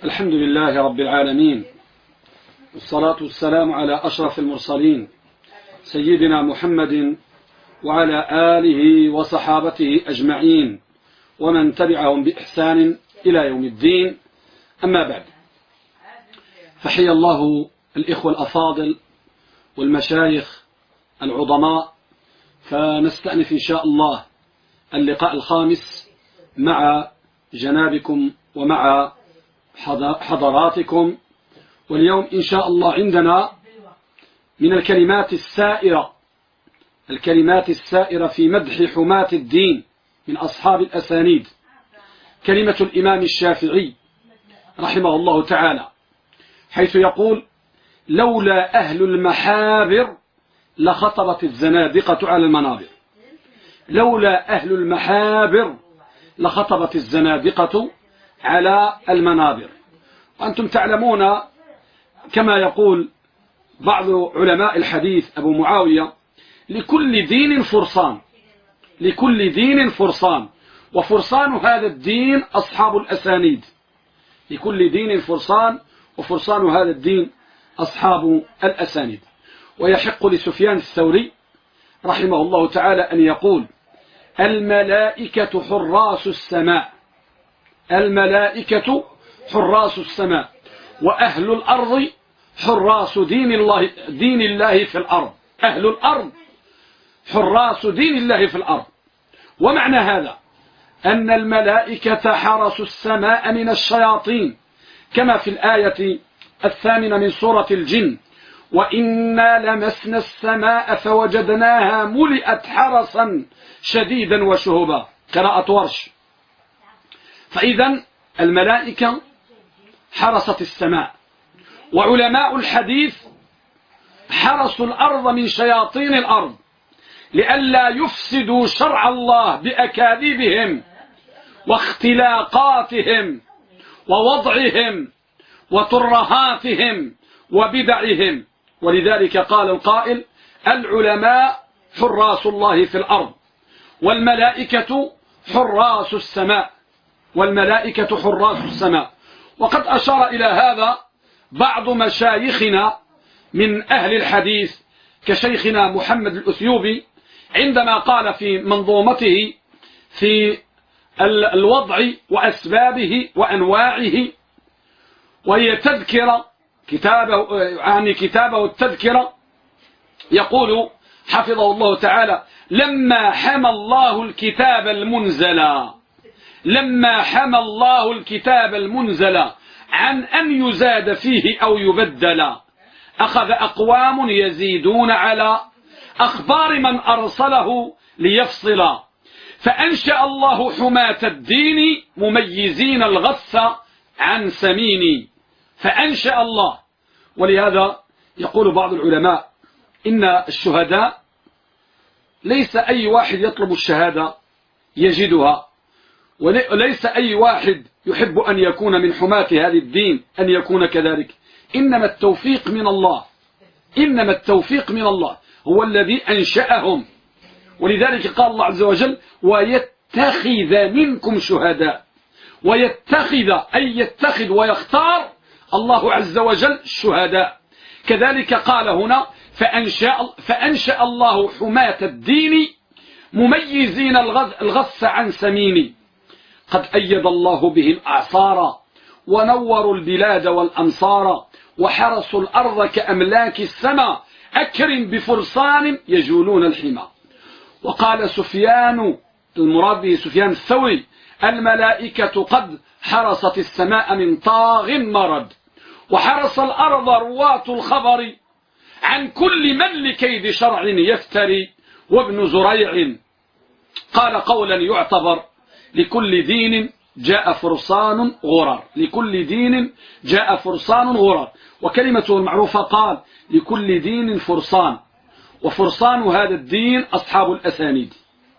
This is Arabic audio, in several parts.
الحمد لله رب العالمين، والصلاة والسلام على أشرف المرسلين سيدنا محمد وعلى آله وصحابته أجمعين ومن تبعهم بإحسان إلى يوم الدين. أما بعد، فحي الله الإخوة الأفاضل والمشايخ العظماء، فنستأنف إن شاء الله اللقاء الخامس مع جنابكم ومع حضراتكم. واليوم إن شاء الله عندنا من الكلمات السائرة في مدح حماة الدين من أصحاب الأسانيد كلمة الإمام الشافعي رحمه الله تعالى، حيث يقول: لولا أهل المحابر لخطبت الزنادقة على المنابر. لولا أهل المحابر لخطبت الزنادقة على المنابر. وأنتم تعلمون كما يقول بعض علماء الحديث أبو معاوية: لكل دين فرسان، لكل دين فرسان، وفرسان هذا الدين أصحاب الأسانيد. لكل دين فرسان، وفرسان هذا الدين أصحاب الأسانيد. ويحق لسفيان الثوري رحمه الله تعالى أن يقول: الملائكة حراس السماء، الملائكة حراس السماء، وأهل الأرض حراس دين الله في الأرض. أهل الأرض حراس دين الله في الأرض. ومعنى هذا أن الملائكة حرسوا السماء من الشياطين، كما في الآية 8 من سورة الجن: وإنا لمسنا السماء فوجدناها ملئت حرسا شديدا وشهبا، قراءة ورش. فإذا الملائكة حرست السماء. وعلماء الحديث حرسوا الأرض من شياطين الأرض لئلا يفسدوا شرع الله بأكاذيبهم واختلاقاتهم ووضعهم وترهاتهم وبدعهم. ولذلك قال القائل: العلماء حراس الله في الأرض، والملائكة حراس السماء، والملائكة حراس السماء. وقد أشار إلى هذا بعض مشايخنا من أهل الحديث كشيخنا محمد الأثيوبي عندما قال في منظومته في الوضع وأسبابه وأنواعه، وهي تذكرة كتابه التذكرة، يقول حفظه الله تعالى: لما حمى الله الكتاب المنزل، لما حمى الله الكتاب المنزل عن أن يزاد فيه أو يبدل، أخذ أقوام يزيدون على أخبار من أرسله ليفصل، فأنشأ الله حماة الدين مميزين الغث عن سمين. فأنشأ الله. ولهذا يقول بعض العلماء إن الشهداء ليس أي واحد يطلب الشهادة يجدها، وليس أي واحد يحب أن يكون من حماة هذا الدين أن يكون كذلك. إنما التوفيق من الله، إنما التوفيق من الله، هو الذي أنشأهم. ولذلك قال الله عز وجل: ويتخذ منكم شهداء. ويتخذ أي يتخذ ويختار الله عز وجل الشهداء. كذلك قال هنا: فأنشأ الله حماة الدين مميزين الغث عن سمين، قد أيد الله به الأعصار ونوروا البلاد والأمصار، وحرسوا الأرض كأملاك السماء، أكرم بفرسان يجولون الحمى. وقال سفيان، المراد به سفيان الثوري: الملائكة قد حرست السماء من طاغ مرد، وحرس الأرض رواة الخبر عن كل من لكيد شرع يفتري. وابن زريع قال قولا يعتبر: لكل دين جاء فرسان غرر، لكل دين جاء فرسان غرر. وكلمته المعروفة قال: لكل دين فرسان، وفرسان هذا الدين أصحاب الأسانيد.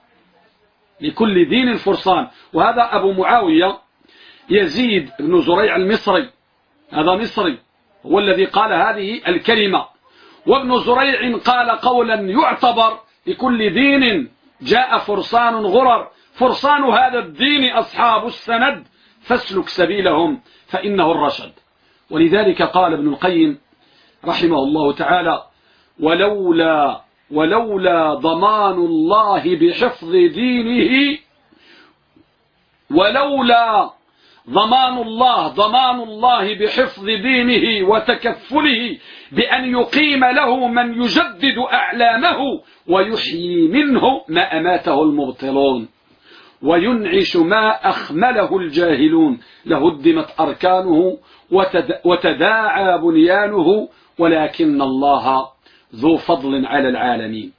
لكل دين فرسان. وهذا أبو معاوية يزيد بن زريع المصري، هذا مصري، هو الذي قال هذه الكلمة. وابن زريع قال قولا يعتبر: لكل دين جاء فرسان غرر، فرسان هذا الدين أصحاب السند، فاسلك سبيلهم فإنه الرشد. ولذلك قال ابن القيم رحمه الله تعالى: ولولا ضمان الله بحفظ دينه، ولولا ضمان الله بحفظ دينه وتكفله بأن يقيم له من يجدد أعلامه ويحيي منه ما أماته المبطلون وينعش ما أخمله الجاهلون لهدمت أركانه وتداعى بنيانه ولكن الله ذو فضل على العالمين.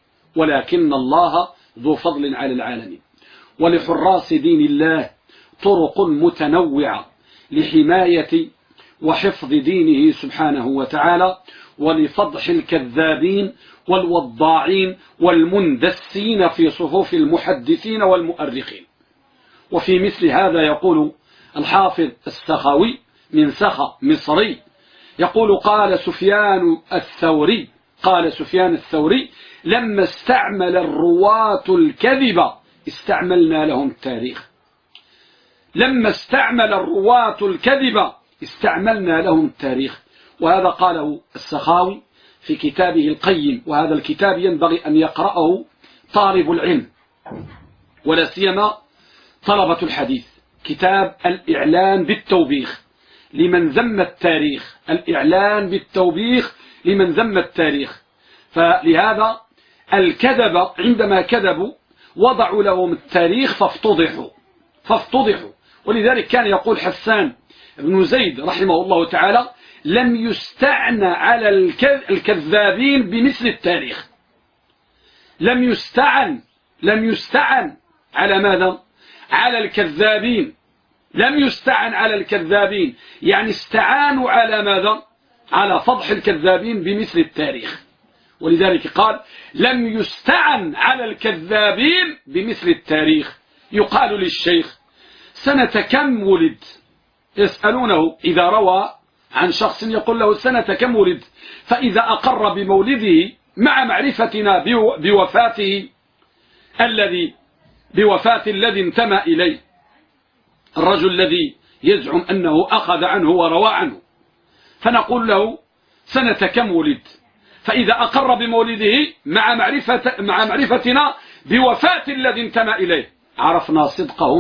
ولحراس دين الله طرق متنوعة لحماية وحفظ دينه سبحانه وتعالى، ولفضح الكذابين والوضاعين والمندسين في صفوف المحدثين والمؤرخين. وفي مثل هذا يقول الحافظ السخاوي من سخا مصري، يقول: قال سفيان الثوري: لما استعمل الرواة الكذب استعملنا لهم التاريخ. وهذا قاله السخاوي في كتابه القيم، وهذا الكتاب ينبغي أن يقرأه طالب العلم ولا سيما طلبة الحديث، كتاب الإعلان بالتوبيخ لمن ذم التاريخ. فلهذا الكذب عندما كذبوا وضعوا لهم التاريخ فافتضحوا. ولذلك كان يقول حسان بن زيد رحمه الله تعالى: لم يستعن على الكذابين بمثل التاريخ. لم يستعن على ماذا؟ على الكذابين. لم يستعن على الكذابين، يعني استعانوا على ماذا؟ على فضح الكذابين بمثل التاريخ. ولذلك قال: لم يستعن على الكذابين بمثل التاريخ. يقال للشيخ: سنة كم ولد؟ يسألونه إذا روى عن شخص يقول له: سنة كم ولد؟ فإذا أقر بمولده مع معرفتنا بوفاة الذي انتمى إليه، الرجل الذي يزعم أنه أخذ عنه وروى عنه، فنقول له: سنة كم ولد؟ فإذا أقر بمولده مع معرفتنا بوفاة الذي انتمى إليه عرفنا صدقه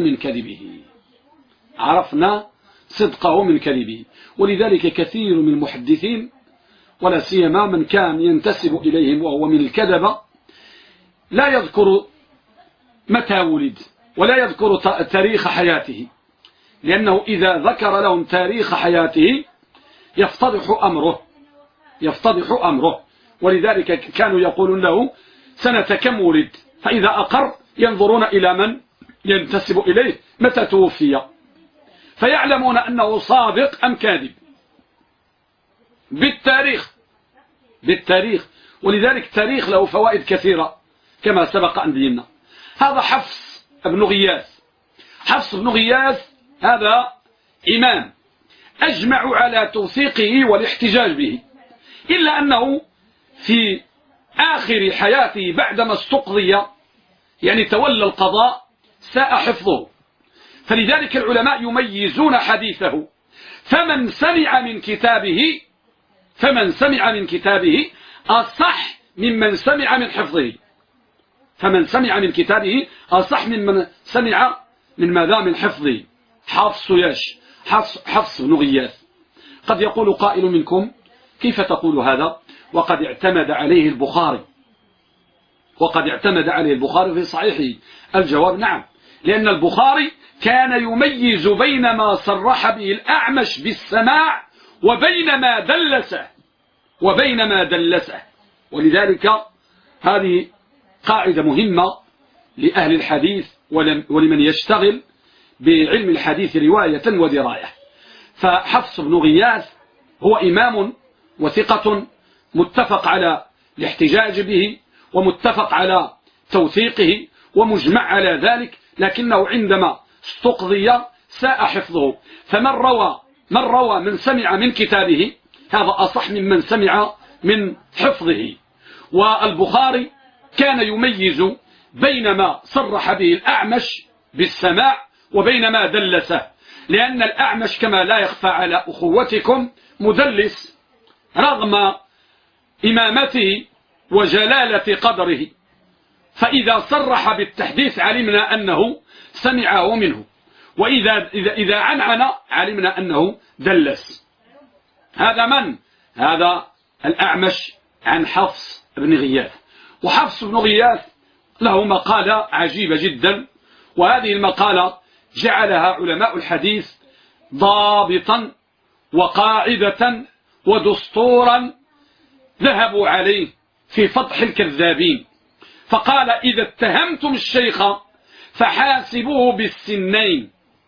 من كذبه. ولذلك كثير من المحدثين ولا سيما من كان ينتسب إليهم وهو من الكذبة لا يذكر متى ولد ولا يذكر تاريخ حياته، لأنه إذا ذكر لهم تاريخ حياته يفتضح أمره. ولذلك كانوا يقولون له: سنة كم ولد؟ فإذا أقر ينظرون إلى من ينتسب إليه متى توفي، فيعلمون أنه صادق أم كاذب بالتاريخ. ولذلك التاريخ له فوائد كثيرة كما سبق أن بينا. هذا حفص بن غياث هذا إمام أجمع على توثيقه والاحتجاج به، إلا أنه في آخر حياته بعدما استقضي يعني تولى القضاء ساء حفظه، فلذلك العلماء يميزون حديثه. فمن سمع من كتابه أصح ممن سمع من حفظه. فمن سمع من كتابه أصح ممن سمع من حفظه. حفص بن غياث. قد يقول قائل منكم: كيف تقول هذا وقد اعتمد عليه البخاري في صحيحه؟ الجواب: نعم، لأن البخاري كان يميز بين ما صرح به الأعمش بالسماع وبين ما دلسه. ولذلك هذه قاعدة مهمة لأهل الحديث ولمن يشتغل بعلم الحديث رواية ودراية. فحفص بن غياث هو إمام وثقة متفق على الاحتجاج به ومتفق على توثيقه ومجمع على ذلك، لكنه عندما استقضي ساء حفظه. من سمع من كتابه هذا أصح ممن سمع من حفظه. والبخاري كان يميز بين ما صرح به الأعمش بالسماع وبين ما دلسه. لأن الأعمش كما لا يخفى على أخوتكم مدلس رغم إمامته وجلالة قدره، فإذا صرح بالتحديث علمنا أنه سمعه منه، وإذا عنعن علمنا أنه دلس. هذا من؟ هذا الأعمش عن حفص بن غياث. وحفص بن غياث له مقالة عجيبة جدا، وهذه المقالة جعلها علماء الحديث ضابطا وقاعدة ودستورا ذهبوا عليه في فضح الكذابين. فقال: إذا اتهمتم الشيخ فحاسبوه بالسنين،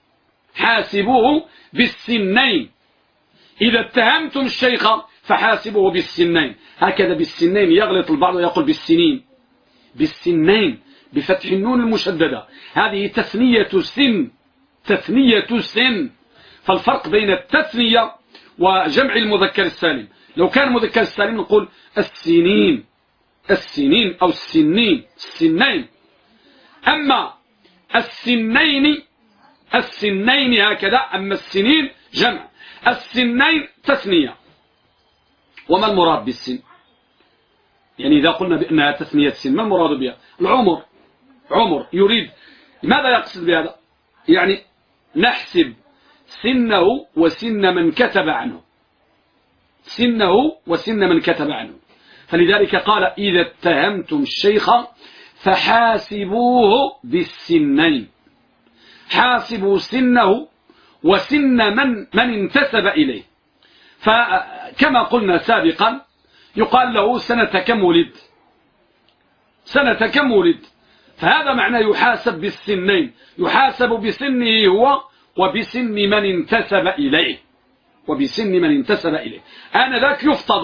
حاسبوه بالسنين. إذا اتهمتم الشيخ فحاسبوه بالسنين. هكذا بالسنين يغلط البعض ويقول بالسنين، بالسنين بفتح النون المشددة، هذه تثنية سن، تثنية سن. فالفرق بين التثنية وجمع المذكر السالم، لو كان المذكر السالم نقول السنين، السنين أو السنين، السنين. أما السنين، السنين هكذا، أما السنين جمع، السنين تثنية. وما المراد بالسن؟ يعني إذا قلنا بأنها تثنية سن، ما المراد بها؟ العمر، عمر يريد. ماذا يقصد بهذا؟ يعني نحسب سنه وسن من كتب عنه، سنه وسن من كتب عنه. فلذلك قال: إذا اتهمتم الشيخ فحاسبوه بالسنين، حاسبوا سنه وسن من انتسب إليه. فكما قلنا سابقا يقال له سنة كم ولد، سنة كم ولد، فهذا معنى يحاسب بالسنين، يحاسب بسنه هو وبسن من انتسب إليه، وبسن من انتسب إليه. آنذاك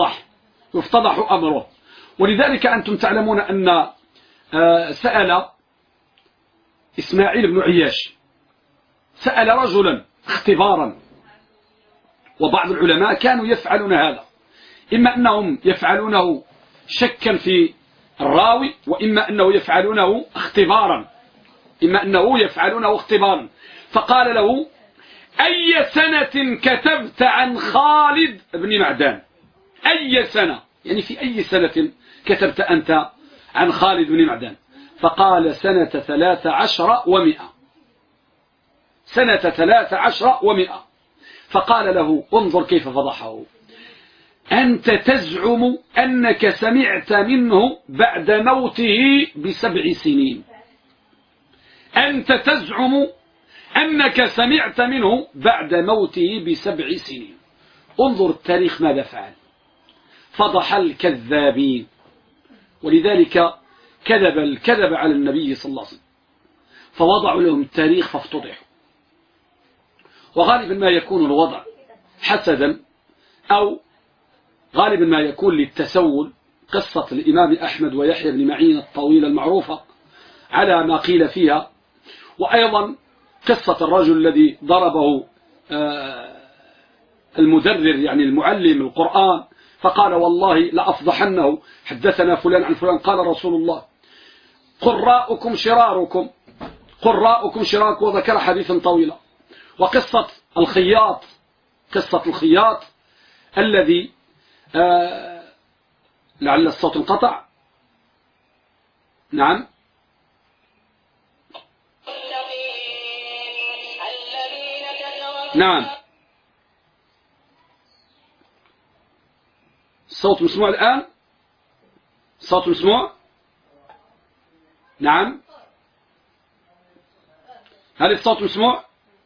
يفتضح أمره. ولذلك أنتم تعلمون أن سأل إسماعيل بن عياش، سأل رجلا اختبارا، وبعض العلماء كانوا يفعلون هذا، إما أنهم يفعلونه شكا في الراوي، وإما أنه يفعلونه اختبارا، إما أنه يفعلونه اختبارا. فقال له: أي سنة كتبت عن خالد بن معدان؟ أي سنة، يعني في أي سنة كتبت أنت عن خالد بن معدان؟ فقال: سنة 13 و100، سنة 13 و100. فقال له: انظر كيف فضحه، أنت تزعم أنك سمعت منه بعد موته ب7 سنين، أنت تزعم أنك سمعت منه بعد موته ب7 سنين. انظر التاريخ ماذا فعل، فضح الكذابين. ولذلك كذب على النبي صلى الله عليه وسلم، فوضعوا لهم التاريخ فافتضحوا. وغالبا ما يكون الوضع حسدا، أو غالبا ما يكون للتسول. قصة الإمام أحمد ويحيى بن معين الطويلة المعروفة على ما قيل فيها، وأيضا قصة الرجل الذي ضربه المدرر، يعني المعلم القرآن، فقال: والله لأفضحنه، حدثنا فلان عن فلان قال رسول الله: قراءكم شراركم، قراءكم شراركم، وذكر حديثا طويلا. وقصة الخياط، قصة الخياط الذي لعل الصوت انقطع. نعم، نعم، الصوت مسموع الآن، الصوت مسموع. نعم، هل الصوت مسموع؟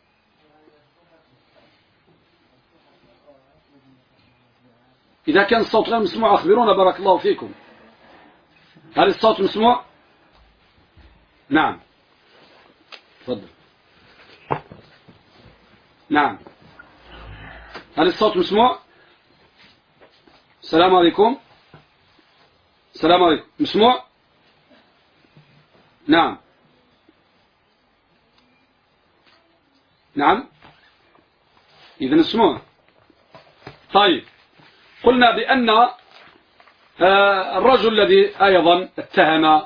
إذا كان الصوت غير مسموع أخبرونا بارك الله فيكم. هل الصوت مسموع؟ نعم، تفضل. نعم، هل الصوت مسموع؟ السلام عليكم، السلام عليكم، مسموع؟ نعم، نعم، إذن مسموع. طيب، قلنا بأن الرجل الذي أيضا اتهم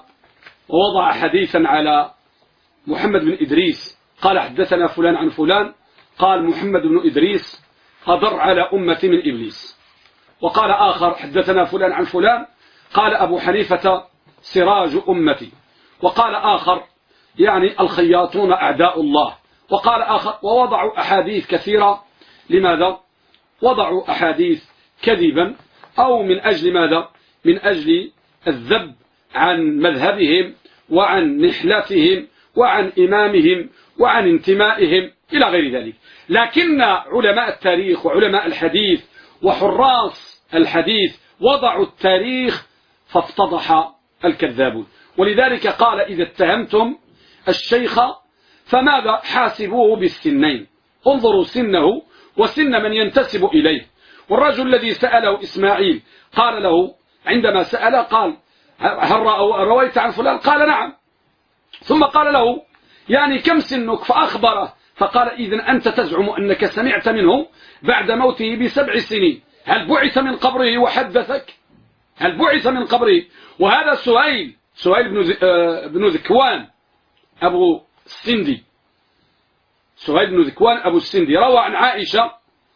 ووضع حديثا على محمد بن إدريس، قال: حدثنا فلان عن فلان قال محمد بن إدريس أضر على أمتي من إبليس. وقال آخر حدثنا فلان عن فلان قال أبو حنيفة سراج أمتي. وقال آخر يعني الخياطون أعداء الله. وقال آخر ووضعوا أحاديث كثيرة. لماذا؟ وضعوا أحاديث كذبا أو من أجل ماذا؟ من أجل الذب عن مذهبهم وعن نحلتهم وعن إمامهم وعن انتمائهم إلى غير ذلك. لكن علماء التاريخ وعلماء الحديث وحراس الحديث وضعوا التاريخ فافتضح الكذابون. ولذلك قال إذا اتهمتم الشيخ فماذا؟ حاسبوه بالسنين، انظروا سنه وسن من ينتسب إليه. والرجل الذي سأله إسماعيل قال له عندما سأل قال هل رويت عن فلان؟ قال نعم. ثم قال له يعني كم سنك؟ فأخبره فقال إذن أنت تزعم أنك سمعت منه بعد موته ب7 سنين، هل بعث من قبره وحدثك؟ هل بعث من قبره؟ وهذا سهيل بن ذكوان أبو السندي، سهيل بن ذكوان أبو السندي روى عن عائشة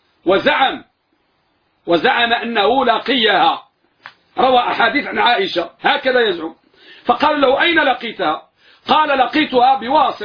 وزعم أنه لقيها، روى أحاديث عن عائشة هكذا يزعم. فقال له أين لقيتها؟ قال لقيتها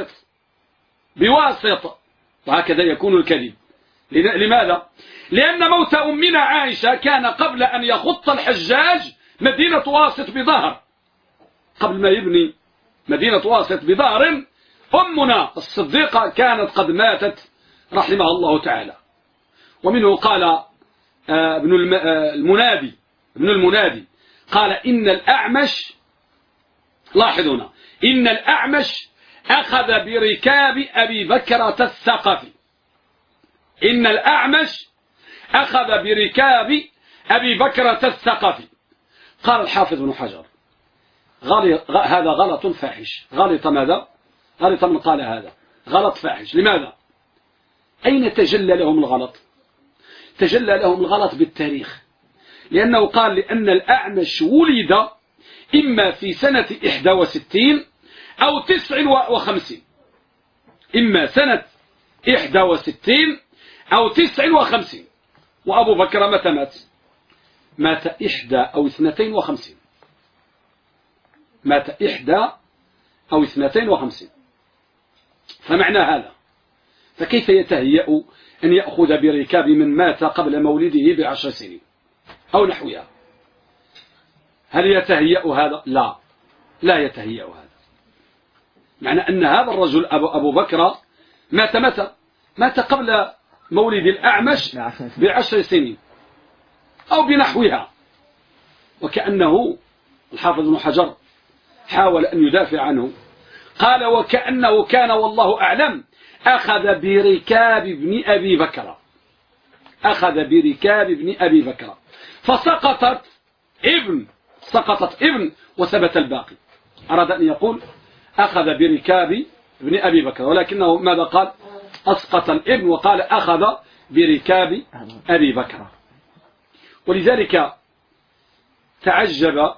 بواسط. وهكذا يكون الكذب. لماذا؟ لأن موت أمنا عائشة كان قبل أن يخط الحجاج مدينة واسط بظهر. قبل ما يبني مدينة واسط بظهر أمنا الصديقة كانت قد ماتت رحمها الله تعالى. ومنه قال ابن المنادي قال إن الأعمش، لاحظونا، إن الأعمش أخذ بركاب أبي بكرة الثقفي. إن الأعمش أخذ بركاب أبي بكرة الثقفي. قال الحافظ بن حجر هذا غلط فاحش. غلط ماذا؟ غلط من قال هذا غلط فاحش. لماذا؟ أين تجلى لهم الغلط؟ تجلى لهم الغلط بالتاريخ، لأنه قال لأن الأعمش ولد إما في سنة 61 أو 59، إما سنة 61 أو 59. وأبو بكر متى مات؟ مات 61 أو 52. مات 61 أو 52. فمعنى هذا فكيف يتهيأ أن يأخذ بركاب من مات قبل مولده ب10 سنين أو نحوها؟ هل يتهيأ هذا؟ لا يتهيأ هذا. معنى أن هذا الرجل أبو بكر مات متى؟ مات قبل مولد الأعمش ب10 سنين أو بنحوها. وكأنه الحافظ بن حجر حاول أن يدافع عنه، قال وكأنه كان والله أعلم أخذ بركاب ابن أبي بكر، أخذ بركاب ابن أبي بكر فسقطت ابن وثبت الباقي. أراد أن يقول أخذ بركاب ابن أبي بكر، ولكنه ماذا قال؟ أسقط الابن وقال أخذ بركاب أبي بكر. ولذلك تعجب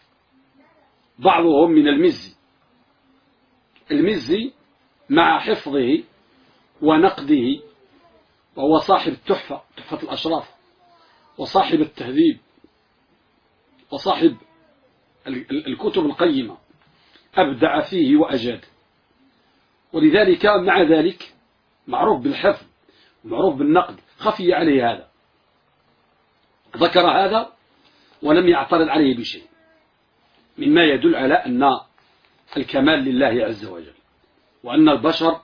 بعضهم من المزي مع حفظه ونقده، وهو صاحب تحفة الأشراف وصاحب التهذيب وصاحب الكتب القيمة، أبدع فيه وأجاد. ولذلك مع ذلك معروف بالحفظ ومعروف بالنقد، خفي عليه هذا، ذكر هذا ولم يعترض عليه بشيء، مما يدل على أن الكمال لله عز وجل، وأن البشر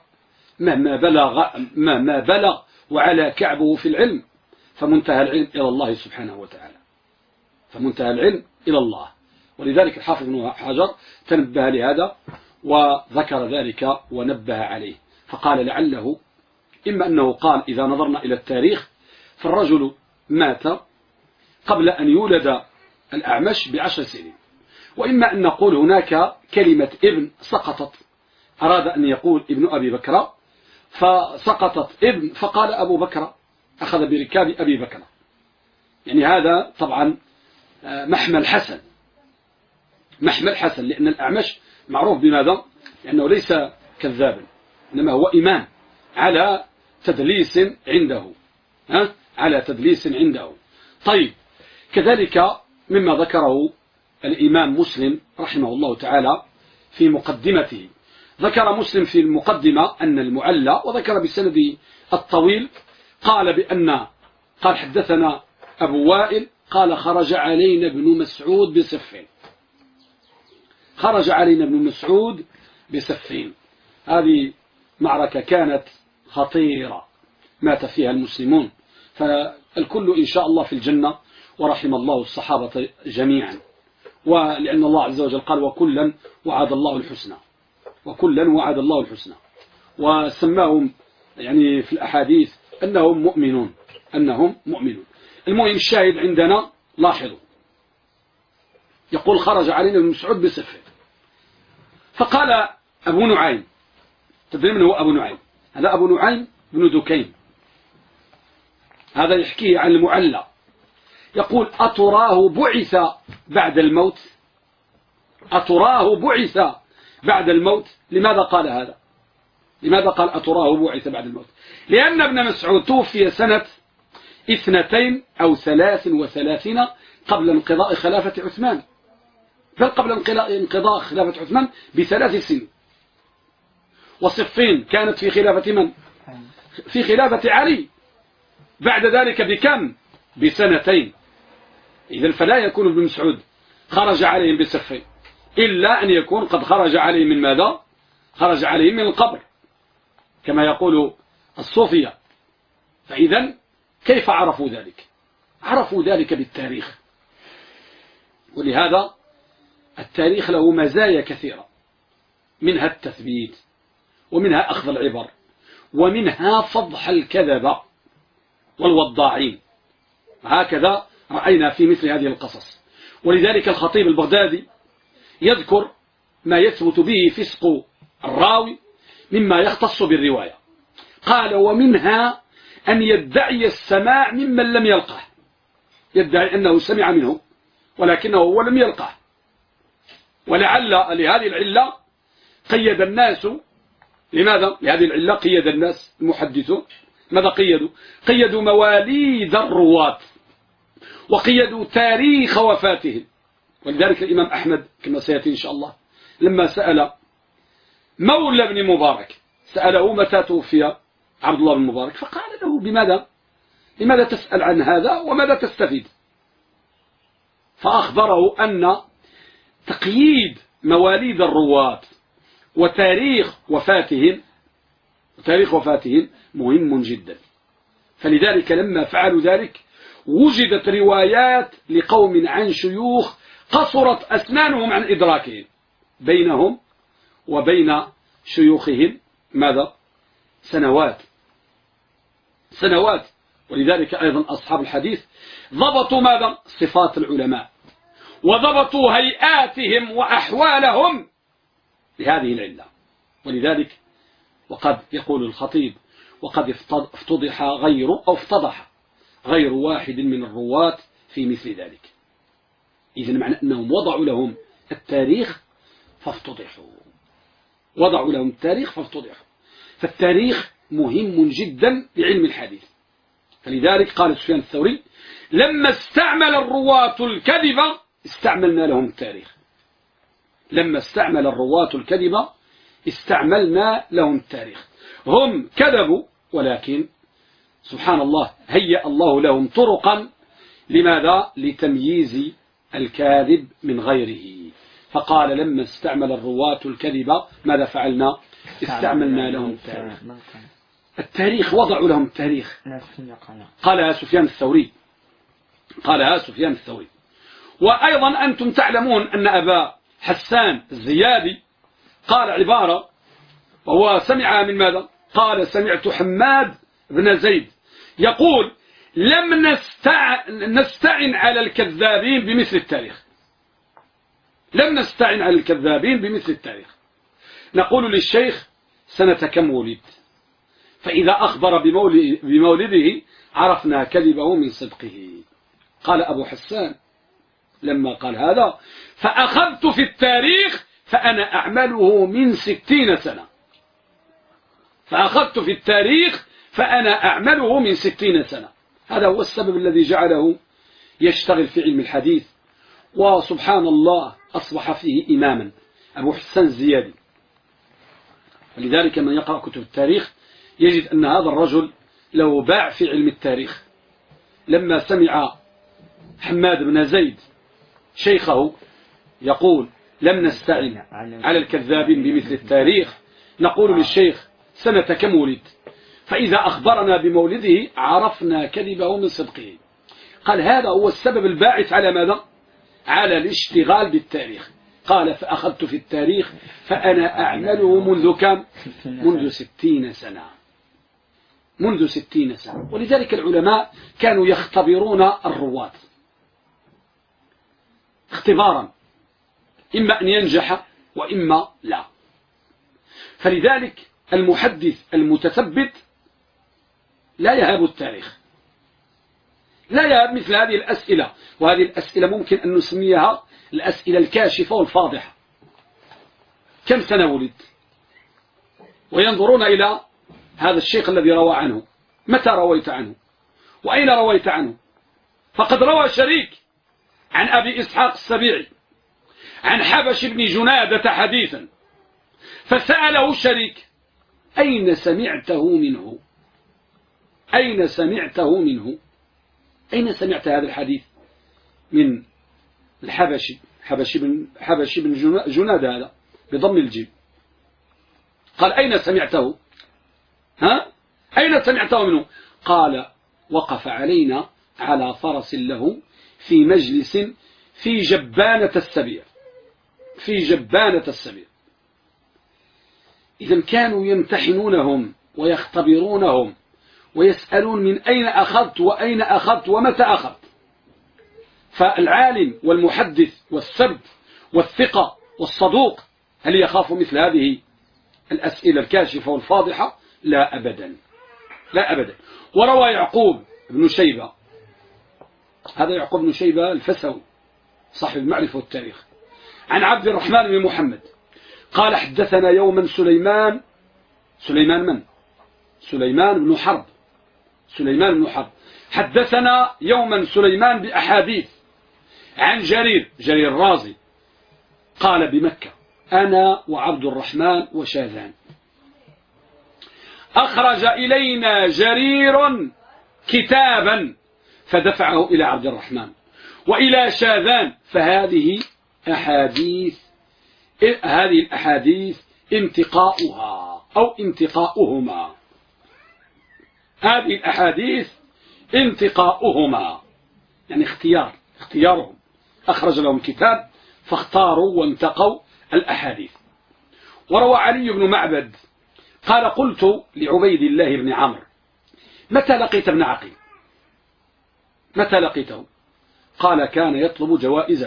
مهما بلغ وعلى كعبه في العلم فمنتهى العلم إلى الله سبحانه وتعالى، فمنتهى العلم إلى الله. ولذلك الحافظ بن حجر تنبه لهذا وذكر ذلك ونبه عليه، فقال لعله إما أنه قال إذا نظرنا إلى التاريخ فالرجل مات قبل أن يولد الأعمش ب10 سنين، وإما أن نقول هناك كلمة ابن سقطت، أراد أن يقول ابن أبي بكر فسقطت ابن فقال أبو بكر أخذ بركاب أبي بكر. يعني هذا طبعا محمل حسن، لأن الأعمش معروف بماذا؟ لأنه ليس كذابا، إنما هو إمام على تدليس عنده، على تدليس عنده. طيب، كذلك مما ذكره الإمام مسلم رحمه الله تعالى في مقدمته، ذكر مسلم في المقدمة أن المعلى، وذكر بسند الطويل، قال حدثنا أبو وائل قال خرج علينا ابن مسعود بصفين. خرج علينا ابن مسعود بصفين. هذه معركة كانت خطيرة مات فيها المسلمون، فالكل إن شاء الله في الجنة، ورحم الله الصحابة جميعا. ولأن الله عز وجل قال وكلا وعد الله الحسنى، وكلا وعد الله الحسنى، وسماهم يعني في الأحاديث أنهم مؤمنون. المهم الشاهد عندنا، لاحظوا، يقول خرج علينا ابن مسعود بصفه، فقال أبو نعيم، تدري من هو أبو نعيم؟ هذا أبو نعيم بن دكين، هذا يحكيه عن المعلى، يقول أتراه بعث بعد الموت؟ أتراه بعث بعد الموت؟ لماذا قال هذا؟ لماذا قال أتراه بعث بعد الموت؟ لأن ابن مسعود توفي سنة 32 أو 33 قبل انقضاء خلافة عثمان، بل قبل انقضاء خلافة عثمان ب3 سنين. وصفين كانت في خلافة من؟ في خلافة علي، بعد ذلك بكم؟ ب2 إذن فلا يكون ابن مسعود خرج عليهم بصفين، إلا أن يكون قد خرج عليهم من ماذا؟ خرج عليهم من القبر كما يقول الصوفية. فإذن كيف عرفوا ذلك؟ عرفوا ذلك بالتاريخ، ولهذا التاريخ له مزايا كثيرة، منها التثبيت، ومنها أخذ العبر، ومنها فضح الكذب والوضاعين. هكذا رأينا في مثل هذه القصص. ولذلك الخطيب البغدادي يذكر ما يثبت به فسق الراوي مما يختص بالرواية. قال ومنها أن يدعي السماع ممن لم يلقه، يدعي أنه سمع منه ولكنه هو لم يلقه. ولعل لهذه العلة قيد الناس، لماذا؟ لهذه العلة قيد الناس المحدثون، ماذا قيدوا؟ قيدوا مواليد الرواة، وقيدوا تاريخ وفاتهم. ولذلك الإمام أحمد كما سيأتي إن شاء الله لما سأل مولى بن مبارك، سأله متى توفي عبد الله بن مبارك، فقال له لماذا تسأل عن هذا وماذا تستفيد؟ فأخبره أن تقييد مواليد الرواة وتاريخ وفاتهم مهم جدا. فلذلك لما فعلوا ذلك وجدت روايات لقوم عن شيوخ قصرت أسنانهم عن إدراكهم، بينهم وبين شيوخهم ماذا؟ سنوات. ولذلك أيضا أصحاب الحديث ضبطوا ماذا؟ صفات العلماء، وضبطوا هيئاتهم وأحوالهم لهذه العلة. ولذلك وقد يقول الخطيب وقد افتضح غير واحد من الرواة في مثل ذلك. إذن معنى أنهم وضعوا لهم التاريخ فافتضحوا، فالتاريخ مهم جدا لعلم الحديث. فلذلك قال سفيان الثوري لما استعمل الرواة الكذب استعملنا لهم التاريخ. لما استعمل الرواة الكذب استعملنا لهم التاريخ. هم كذبوا، ولكن سبحان الله هيأ الله لهم طرقا، لماذا؟ لتمييز الكاذب من غيره. فقال لما استعمل الرواة الكذب ماذا فعلنا؟ استعملنا لهم التاريخ. التاريخ وضعوا لهم التاريخ. قالها سفيان الثوري. وأيضا أنتم تعلمون أن أبا حسان الزيادي قال عبارة وهو سمعها من ماذا؟ قال سمعت حماد بن زيد يقول لم نستعن على الكذابين بمثل التاريخ. لم نستعن على الكذابين بمثل التاريخ. نقول للشيخ سنة كم ولد، فإذا أخبر بمولده عرفنا كذبه من صدقه. قال أبو حسان لما قال هذا فأخذت في التاريخ فأنا أعمله من 60 سنة. فأخذت في التاريخ فأنا أعمله من 60 سنة. هذا هو السبب الذي جعله يشتغل في علم الحديث، وسبحان الله أصبح فيه إماما، أبو حسن الزيادي. ولذلك من يقرأ كتب التاريخ يجد أن هذا الرجل له باع في علم التاريخ. لما سمع حماد بن زيد شيخه يقول لم نستعن على الكذابين بمثل التاريخ، نقول للشيخ سنة كم ولد، فإذا أخبرنا بمولده عرفنا كذبه من صدقه. قال هذا هو السبب الباعث على ماذا؟ على الاشتغال بالتاريخ. قال فأخذت في التاريخ فأنا أعمله منذ كم؟ منذ 60 سنة. منذ 60 سنة. ولذلك العلماء كانوا يختبرون الرواة اختبارا، إما أن ينجح وإما لا. فلذلك المحدث المتثبت لا يهاب التاريخ، لا يهاب مثل هذه الأسئلة. وهذه الأسئلة ممكن أن نسميها الأسئلة الكاشفة والفاضحة. كم سنة ولد؟ وينظرون إلى هذا الشيخ الذي روى عنه، متى رويت عنه وأين رويت عنه؟ فقد روى شريك عن أبي إسحاق السبيعي عن حبش بن جنادة حديثا، فسأله شريك أين سمعته منه؟ أين سمعته منه؟ أين سمعت هذا الحديث من الحبشي؟ حبشي بن جنادة هذا بضم الجيم. قال أين سمعته؟ ها؟ أين سمعته منه؟ قال وقف علينا على فرس له في مجلس في جبانة السبيع. في جبانة السبيع. إذن كانوا يمتحنونهم ويختبرونهم ويسألون من أين أخذت وأين أخذت ومتى أخذت. فالعالم والمحدث والسبت والثقة والصدوق هل يخاف مثل هذه الأسئلة الكاشفة والفاضحة؟ لا أبدا، لا أبدا. وروى يعقوب بن شيبة، هذا يعقوب بن شيبة الفسوي صاحب المعرفة والتاريخ، عن عبد الرحمن بن محمد قال حدثنا يوما سليمان من؟ سليمان بن حرب. سليمان بن حرب حدثنا يوما سليمان بأحاديث عن جرير الرازي قال بمكة أنا وعبد الرحمن وشاذان أخرج إلينا جرير كتابا فدفعه إلى عبد الرحمن وإلى شاذان، فهذه الأحاديث انتقاؤها أو انتقاؤهما، هذه الأحاديث انتقاؤهما يعني اختيارهم، أخرج لهم كتاب فاختاروا وانتقوا الأحاديث. وروى علي بن معبد قال قلت لعبيد الله بن عمرو متى لقيت ابن عقيل؟ متى لقيته؟ قال كان يطلب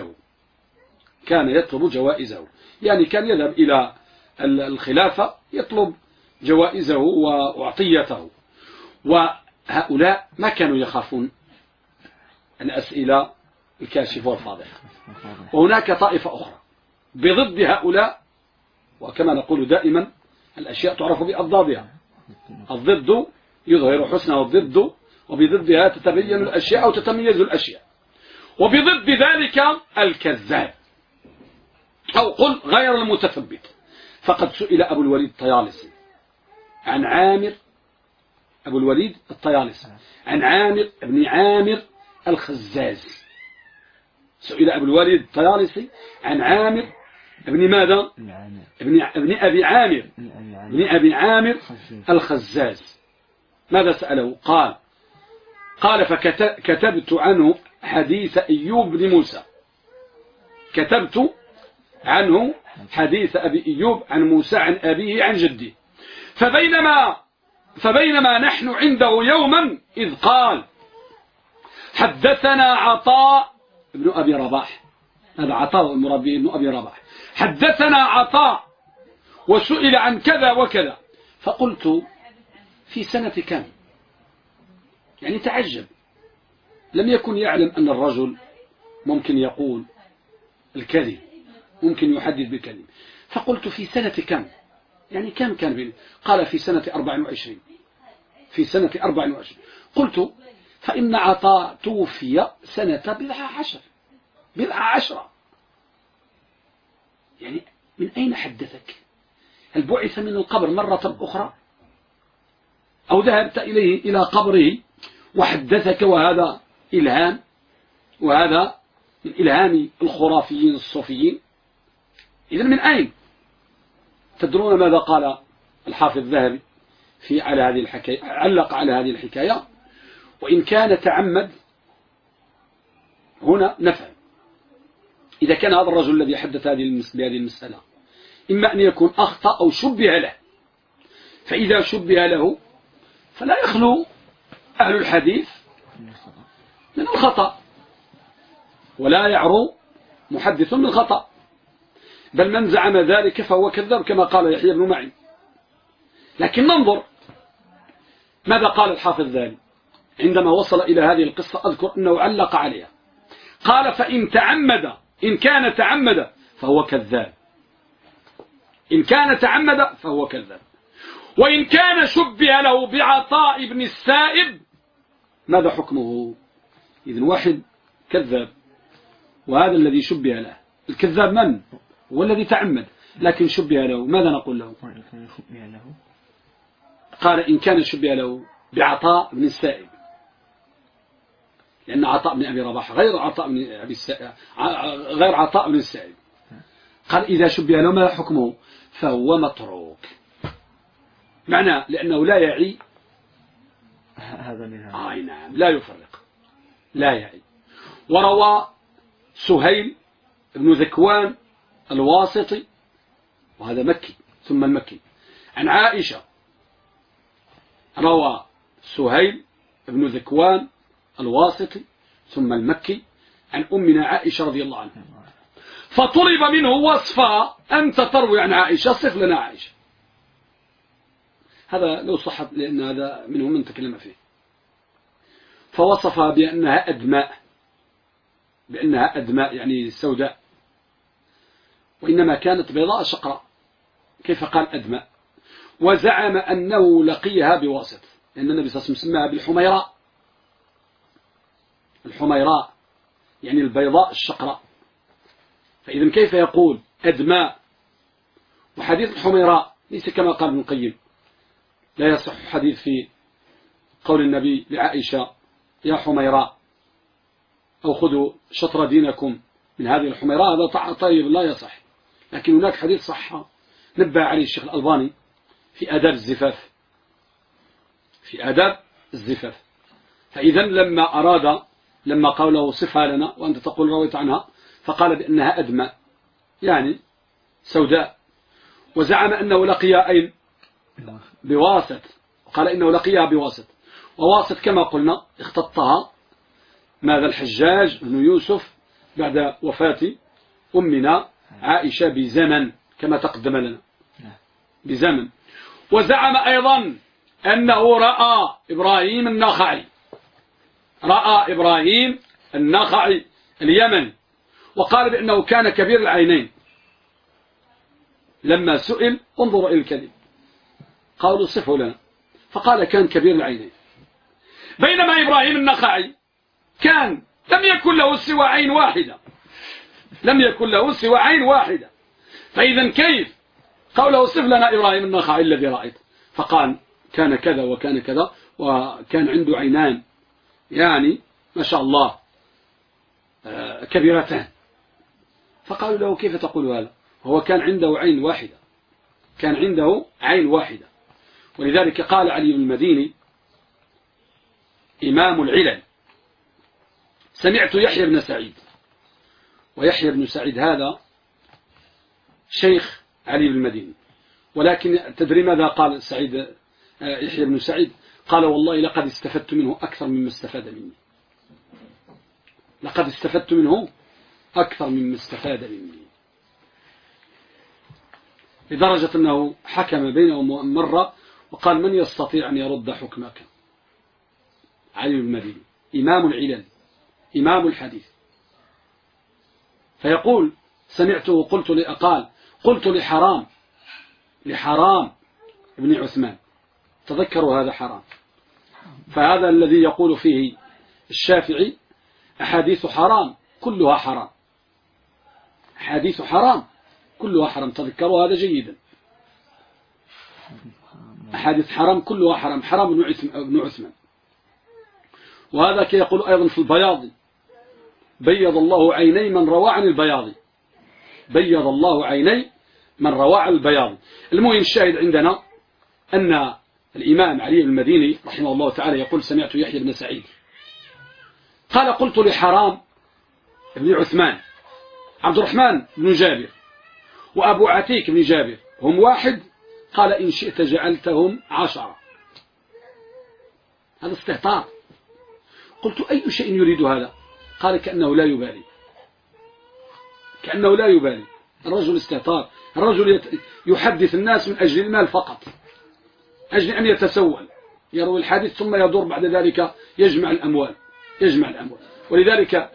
جوائزه، يعني كان يذهب إلى الخلافة يطلب جوائزه وعطيته. وهؤلاء ما كانوا يخافون الأسئلة الكاشفة والفاضحة. وهناك طائفة أخرى بضد هؤلاء، وكما نقول دائما الأشياء تعرف بأضدادها، الضد يظهر حسنه الضد، وبضدها تتبين الأشياء أو تتميز الأشياء. وبضد ذلك الكذاب أو قل غير المتثبت. فقد سئل أبو الوليد الطيالسي عن عامر، أبو الوليد الطيالسي عن عامر بن عامر الخزاز. سئل أبو الوليد الطيالسي عن عامر ابن ماذا؟ ابن أبي عامر الخزاز. ماذا سأله؟ قال فكتبت عنه حديث أيوب بن موسى، كتبت عنه حديث أبي أيوب عن موسى عن أبيه عن جده. فبينما نحن عنده يوما إذ قال حدثنا عطاء ابن أبي رباح، هذا عطاء المربي ابن أبي رباح، حدثنا عطاء وسئل عن كذا وكذا. فقلت في سنة كم؟ يعني تعجب، لم يكن يعلم أن الرجل ممكن يقول الكذب، ممكن يحدث بكذب. فقلت في سنة كم؟ يعني كم كان بين؟ قال في سنة 24. في سنة 24. قلت فإن عطاء توفي سنة 10 يعني من أين حدثك؟ هل بعث من القبر مرة أخرى أو ذهبت إليه إلى قبره وحدثك؟ وهذا إلهام، وهذا من إلهام الخرافيين الصوفيين. إذن من أين؟ تدرون ماذا قال الحافظ الذهبي على هذه الحكاية؟ علق على هذه الحكاية: وإن كان تعمد، هنا نفهم إذا كان هذا الرجل الذي حدث بهذه المسألة إما أن يكون أخطأ أو شبه له، فإذا شبه له فلا يخلو أهل الحديث من الخطأ، ولا يعرو محدث من الخطأ، بل من زعم ذلك فهو كذاب كما قال يحيى بن معين. لكن ننظر ماذا قال الحافظ الذهبي عندما وصل إلى هذه القصة. أذكر أنه علق عليها، قال: إن كان تعمد فهو كذاب، إن كان تعمد فهو كذاب. وإن كان شبه له بعطاء بن السائب ماذا حكمه؟ إذن واحد كذاب، وهذا الذي شبه له. الكذاب من؟ هو الذي تعمد، لكن شبه له، ماذا نقول له؟ قال: إن كان شبه له بعطاء بن السائب، لأن عطاء بن أبي رباح غير عطاء بن السائب. قال: إذا شبه له ما حكمه؟ فهو متروك، معناه لأنه لا يعي هذا منها. نعم، لا يفرق، لا يعي. وروى سهيل بن ذكوان الواسطي، وهذا مكي ثم المكي، عن عائشة. روى سهيل بن ذكوان الواسطي ثم المكي عن أمنا عائشة رضي الله عنها، فطلب منه وصفها: أنت تروي عن عائشة، صف لنا عائشة. هذا لو صحت، لأن هذا منهم من تكلم فيه. فوصفها بأنها أدماء يعني سوداء، وإنما كانت بيضاء شقراء. كيف قال أدماء؟ وزعم أنه لقيها بواسط، لأن النبي صلى الله عليه وسلم سماها بالحميراء. الحميراء يعني البيضاء الشقراء. فإذا كيف يقول أدماء؟ وحديث الحميراء ليس كما قال ابن القيم، لا يصح حديث في قول النبي لعائشة: يا حميراء، أو خذوا شطر دينكم من هذه الحميراء. هذا طيب لا يصح. لكن هناك حديث صح نبه عليه الشيخ الألباني في آداب الزفاف. فإذا لما قال له صفها لنا وأنت تقول رويت عنها، فقال بأنها أدماء يعني سوداء. وزعم أنه لقيها أين؟ بواسط. وقال إنه لقيها بواسط، وواسط كما قلنا اختطها ماذا الحجاج بن يوسف بعد وفاة أمنا عائشة بزمن كما تقدم لنا بزمن. وزعم أيضا أنه رأى إبراهيم النخعي اليمني، وقال بأنه كان كبير العينين. لما سئل: انظروا إلى الكذب، قالوا: صفه لنا، فقال: كان كبير العينين. بينما إبراهيم النخعي لم يكن له سوى عين واحدة. فإذا كيف قوله: صف لنا إبراهيم النخعي الذي رأيت؟ فقال: كان كذا وكان كذا، وكان عنده عينان يعني ما شاء الله كبيرتان. فقالوا له: كيف تقول هذا؟ هو كان عنده عين واحدة. ولذلك قال علي بن المديني إمام العلل: سمعت يحيى بن سعيد. ويحيى بن سعيد هذا شيخ علي بن المديني، ولكن تدري ماذا قال يحيى بن سعيد؟ قال: والله لقد استفدت منه أكثر مما استفاد مني. لدرجة أنه حكم بينهم مرة وقال: من يستطيع أن يرد حكمك؟ علي بن المديني إمام العلل، إمام الحديث. فيقول: سمعته قلت لحرام بن عثمان، تذكروا هذا حرام، فهذا الذي يقول فيه الشافعي أحاديث حرام كلها حرام، أحاديث حرام كلها حرام، تذكروا هذا جيدا. أحاديث حرام كلها حرام، حرام ابن عثمان. وهذا كي يقول أيضا في البياضي: بيض الله عيني من روى عن البياضي، بيض الله عيني من روى عن البياضي. المهم الشاهد عندنا أن الإمام علي المديني رحمه الله تعالى يقول: سمعت يحيى بن سعيد قال: قلت لحرام بن عثمان عبد الرحمن بن جابر وأبو عتيك بن جابر هم واحد؟ قال: إن شئت جعلتهم 10. هذا استهتار. قلت: أي شيء يريد هذا؟ قال: كأنه لا يبالي، كأنه لا يبالي. الرجل استهتار، الرجل يحدث الناس من أجل المال فقط، أجل أن يتسول، يروي الحديث ثم يدور بعد ذلك يجمع الأموال، يجمع الأموال. ولذلك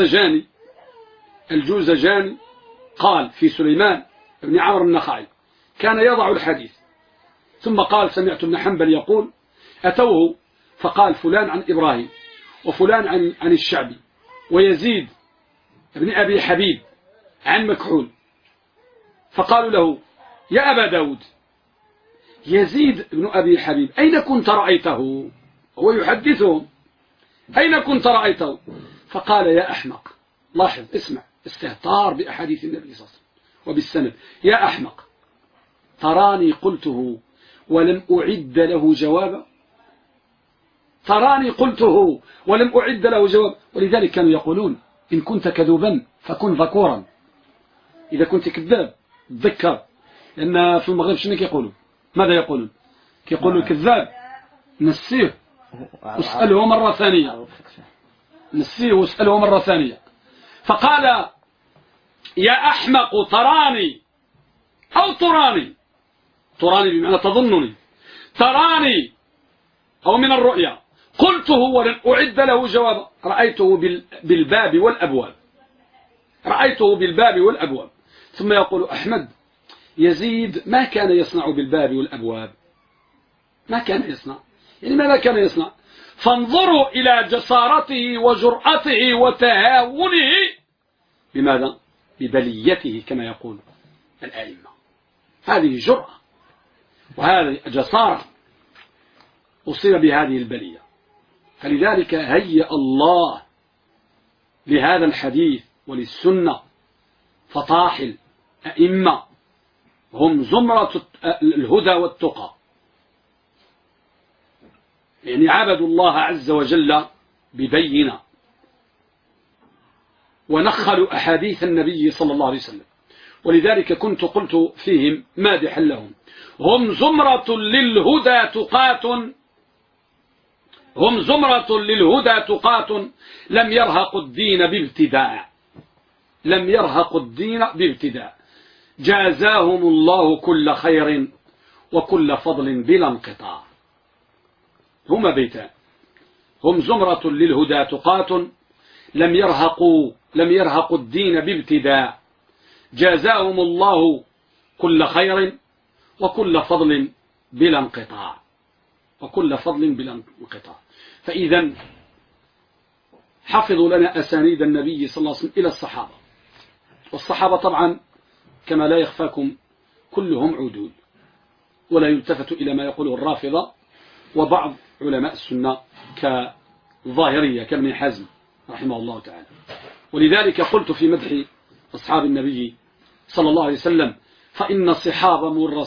الجوزجاني قال في سليمان بن عمرو النخعي: كان يضع الحديث ثم قال: سمعت ابن حنبل يقول: أتوه فقال فلان عن إبراهيم وفلان عن الشعبي ويزيد بن أبي حبيب عن مكحول، فقالوا له: يا أبا داود، يزيد بن أبي حبيب أين كنت رأيته؟ هو يحدثهم: أين كنت رأيته؟ فقال: يا أحمق، لاحظ، اسمع، استهتار بأحاديث النبي صلى الله عليه وسلم وبالسند: يا أحمق، تراني قلته ولم أعد له جوابا، تراني قلته ولم أعد له جواب. ولذلك كانوا يقولون: إن كنت كذوبا فكن ذكورا، إذا كنت كذاب تذكر. لأن في المغرب شنو يقولوا؟ ماذا يقولون؟ يقولوا الكذاب نسيه واسأله مرة ثانية، نسيه واسأله مرة ثانية. فقال: يا أحمق، تراني أو تراني، تراني بمعنى تظنني، تراني أو من الرؤيا، قلته ولن أعد له جوابا، رأيته بالباب والأبواب، رأيته بالباب والأبواب. ثم يقول أحمد: يزيد ما كان يصنع بالباب والأبواب، ما كان يصنع، يعني ماذا كان يصنع؟ فانظروا إلى جسارته وجرأته وتهاونه، بماذا؟ ببليته كما يقول الأئمة. هذه جرأة وهذه جسارة أصيب بهذه البلية. فلذلك هيأ الله لهذا الحديث وللسنة فطاحل أئمة هم زمرة الهدى والتقى، يعني عبدوا الله عز وجل ببينة ونخلوا أحاديث النبي صلى الله عليه وسلم. ولذلك كنت قلت فيهم مادحا لهم: هم زمرة للهدى تقاة، هم زمرة للهدى تقاة، لم يرهقوا الدين بابتداع، لم يرهقوا الدين بابتداع، جازاهم الله كل خير وكل فضل بلا انقطاع. هما بيتان: هم زمرة للهدى تقاة، لم يرهقوا الدين بابتداع، جازاهم الله كل خير وكل فضل بلا انقطاع، وكل فضل بلا انقطاع. فإذا حفظوا لنا أسانيد النبي صلى الله عليه وسلم إلى الصحابة، والصحابة طبعا كما لا يخفاكم كلهم عدول، ولا يلتفت إلى ما يقوله الرافضة وبعض علماء السنة كظاهرية كابن حزم رحمه الله تعالى. ولذلك قلت في مدح أصحاب النبي صلى الله عليه وسلم: فإن صحاب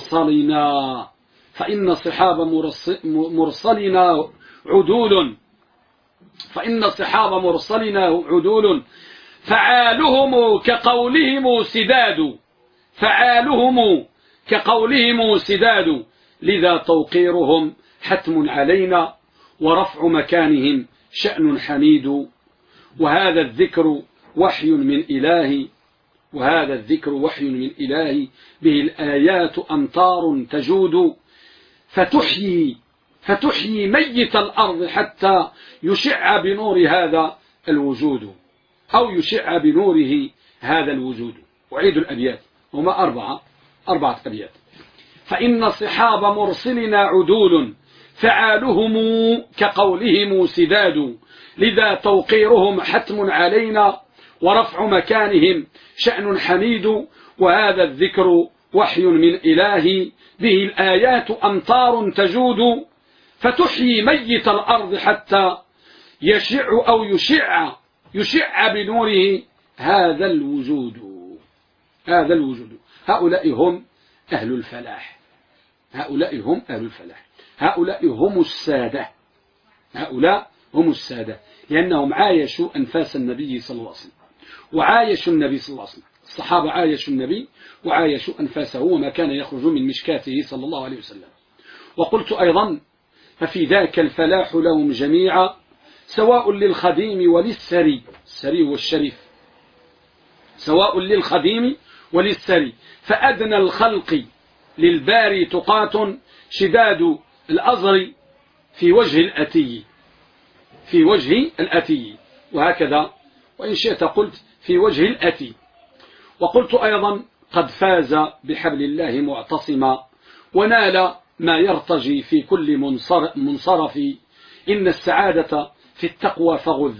مرسلنا عدول، فإن صحاب مرسلنا عدول، فعالهم كقولهم سداد، فعالهم كقولهم سداد، لذا توقيرهم حتم علينا ورفع مكانهم شأن حميد. وهذا الذكر وحي من إلهي، وهذا الذكر وحي من إلهي، به الآيات أمطار تجود، فتحيي ميت الأرض حتى يشع بنور هذا الوجود، أو يشع بنوره هذا الوجود. أعيد الأبيات، هما أربعة أبيات: فإن صحاب مرسلنا عدول، فعالهم كقولهم سداد، لذا توقيرهم حتم علينا، ورفع مكانهم شأن حميد. وهذا الذكر وحي من إلهي، به الآيات أمطار تجود، فتحيي ميت الأرض حتى يشع أو يشع بنوره هذا الوجود. هذا الوجود. هؤلاء هم أهل الفلاح، هؤلاء هم أهل الفلاح، هؤلاء هم السادة، هؤلاء هم السادة، لأنهم عايشوا أنفاس النبي صلى الله عليه وسلم، وعايشوا النبي صلى الله عليه وسلم. الصحابة عايشوا النبي وعايشوا أنفاسه وما كان يخرج من مشكاته صلى الله عليه وسلم. وقلت أيضا ففي ذاك الفلاح لهم جميعا، سواء للخديم وللسري، السري والشريف، سواء للخديم وللسري، فأدنى الخلق للباري تقاة، شداد الأزر في وجه الأتي، في وجه الأتي، وهكذا وإن شئت قلت في وجه الأتي. وقلت أيضا قد فاز بحبل الله معتصما، ونال ما يرتجي في كل منصرف، إن السعادة في التقوى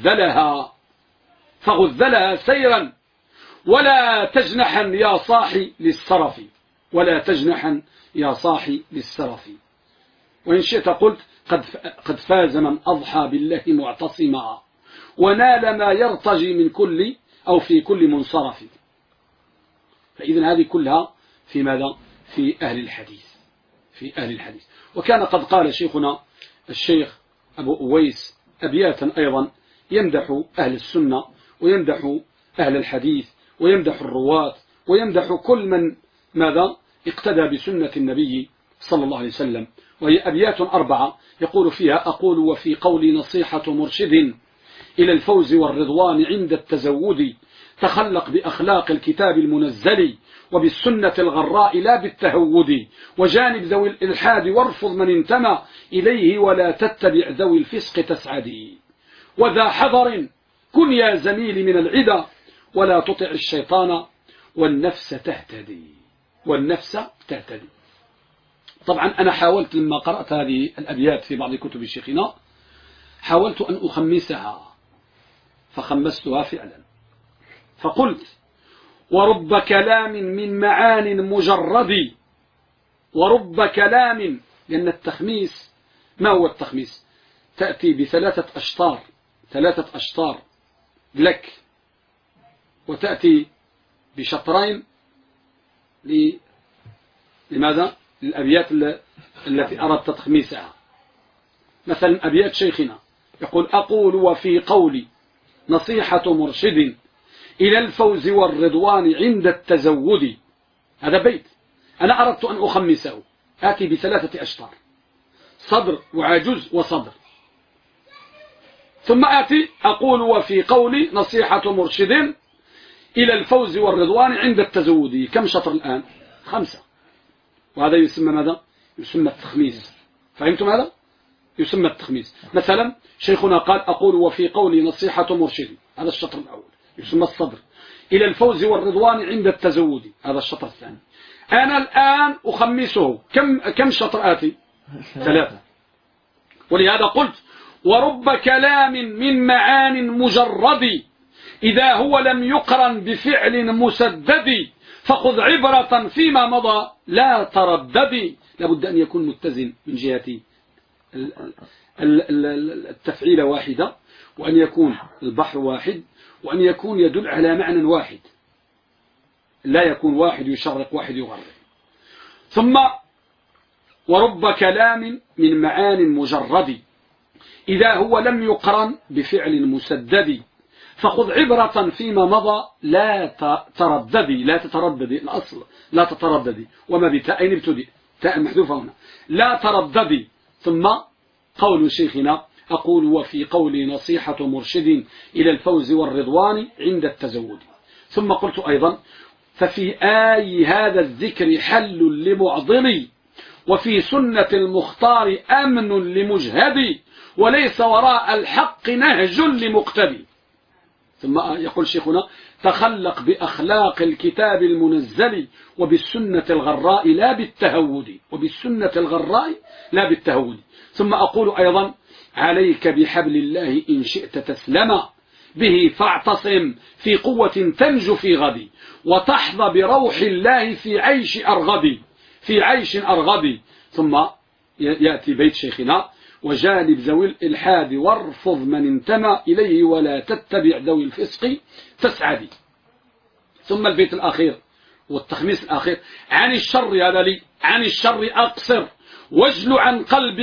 فغذلها سيرا، ولا تجنحا يا صاحي للسرف، ولا تجنحا يا صاحي للسرف. وإن شئت قلت قد فاز من أضحى بالله معتصما، ونال ما يرتجي من كل أو في كل منصرف. فإذن هذه كلها في ماذا؟ في أهل الحديث، في أهل الحديث. وكان قد قال شيخنا الشيخ أبو أويس أبياتا أيضا يمدح أهل السنة، ويمدح أهل الحديث، ويمدح الرواة، ويمدح كل من ماذا اقتدى بسنة النبي صلى الله عليه وسلم. وهي أبيات 4 يقول فيها: أقول وفي قولي نصيحة مرشد إلى الفوز والرضوان عند التزود، تخلق بأخلاق الكتاب المنزل، وبالسنة الغراء لا بالتهود، وجانب ذوي الإلحاد وارفض من انتمى إليه، ولا تتبع ذوي الفسق تسعدي، وذا حذر كن يا زميلي من العدا، ولا تطع الشيطان والنفس تهتدي، والنفس تهتدي. طبعا أنا حاولت لما قرأت هذه الأبيات في بعض كتب شيخنا، حاولت أن أخمسها، فخمستها فعلا، فقلت: ورب كلام من معان مجرد، ورب كلام، لأن التخميس ما هو التخميس؟ تأتي بثلاثة أشطار، ثلاثة أشطار لك، وتأتي بشطرين لماذا؟ للأبيات التي أردت تخميسها. مثلا أبيات شيخنا يقول: أقول وفي قولي نصيحة مرشد إلى الفوز والرضوان عند التزود. هذا بيت أنا أردت أن أخمسه، آتي بثلاثة أشطار، صدر وعجز وصدر، ثم آتي أقول وفي قولي نصيحة مرشد إلى الفوز والرضوان عند التزود. كم شطر الآن؟ 5. وهذا يسمى ماذا؟ يسمى التخميس. فهمتم هذا؟ يسمى التخميس. مثلا شيخنا قال: أقول وفي قولي نصيحة مرشد، هذا الشطر الأول يسمى الصدر، إلى الفوز والرضوان عند التزود، هذا الشطر الثاني. أنا الآن أخمسه، كم شطر آتي؟ 3. ولهذا قلت: ورب كلام من معان مجرد، إذا هو لم يقرن بفعل مسدد، فخذ عبرة فيما مضى لا تردد. لابد أن يكون متزن من جهة التفعيل واحدة، وأن يكون البحر واحد، وأن يكون يدل على معنى واحد، لا يكون واحد يشرق واحد يغرب. ثم ورب كلام من معان مجرد، إذا هو لم يقرن بفعل مسدد، فخذ عبرة فيما مضى لا ترددي، لا تترددي، الأصل لا تترددي، وما بتاء ابتدئ، تاء محذوفة هنا، لا ترددي. ثم قول شيخنا: أقول وفي قولي نصيحة مرشد إلى الفوز والرضوان عند التزود. ثم قلت أيضا: ففي آي هذا الذكر حل لمعضلي، وفي سنة المختار أمن لمجهدي، وليس وراء الحق نهج لمقتدي. ثم يقول شيخنا: تخلق بأخلاق الكتاب المنزل، وبالسنة الغراء لا بالتهود، وبالسنة الغراء لا بالتهود. ثم أقول أيضا عليك بحبل الله إن شئت تسلم به فاعتصم في قوة تنجو في غد وتحظى بروح الله في عيش أرغد ثم يأتي بيت شيخنا وجانب ذوي الإلحاد وارفض من انتمى إليه ولا تتبع ذوي الفسق تسعدي. ثم البيت الأخير والتخميس الأخير عن الشر هذا لي عن الشر أقصر واجل عن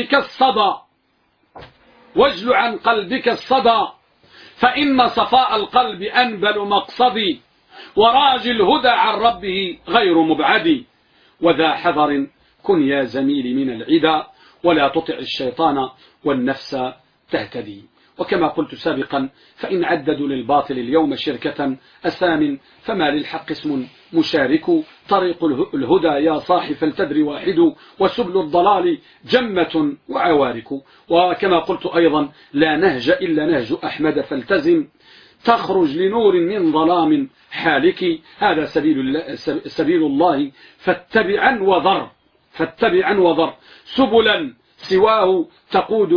قلبك الصدى فإن صفاء القلب أنبل مقصدي وراجي الهدى عن ربه غير مبعد وذا حذر كن يا زميلي من العدا ولا تطع الشيطان والنفس تهتدي. وكما قلت سابقا فإن عددوا للباطل اليوم شركة أسام فما للحق اسم مشارك طريق الهدى يا صاحي فلتدري واحد وسبل الضلال جمة وعوارك. وكما قلت أيضا لا نهج إلا نهج أحمد فالتزم تخرج لنور من ظلام حالك هذا سبيل الله فاتبعا وذر سبلا سواه تقود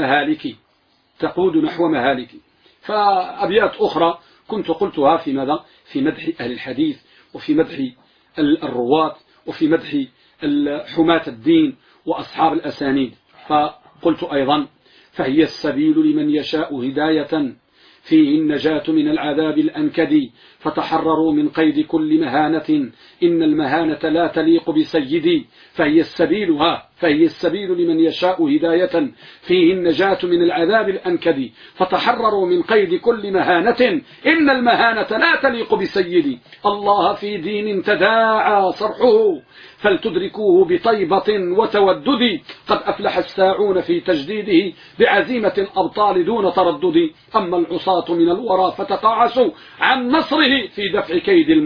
نحو مهالك. فأبيات أخرى كنت قلتها في ماذا؟ في مدح أهل الحديث وفي مدح الرواة وفي مدح حماة الدين وأصحاب الأسانيد. فقلت أيضا فهي السبيل لمن يشاء هداية فيه النجاة من العذاب الأنكد فتحرروا من قيد كل مهانة إن المهانة لا تليق بسيدي. فهي السبيل لمن يشاء هداية فيه النجاة من العذاب الأنكد فتحرروا من قيد كل مهانة إن المهانة لا تليق بسيدي. الله في دين تداعى صرحه فلتدركوه بطيبة وتودد قد أفلح الساعون في تجديده بعزيمة الأبطال دون تردد أما العصاة من الورى فتقاعسوا عن نصره في دفع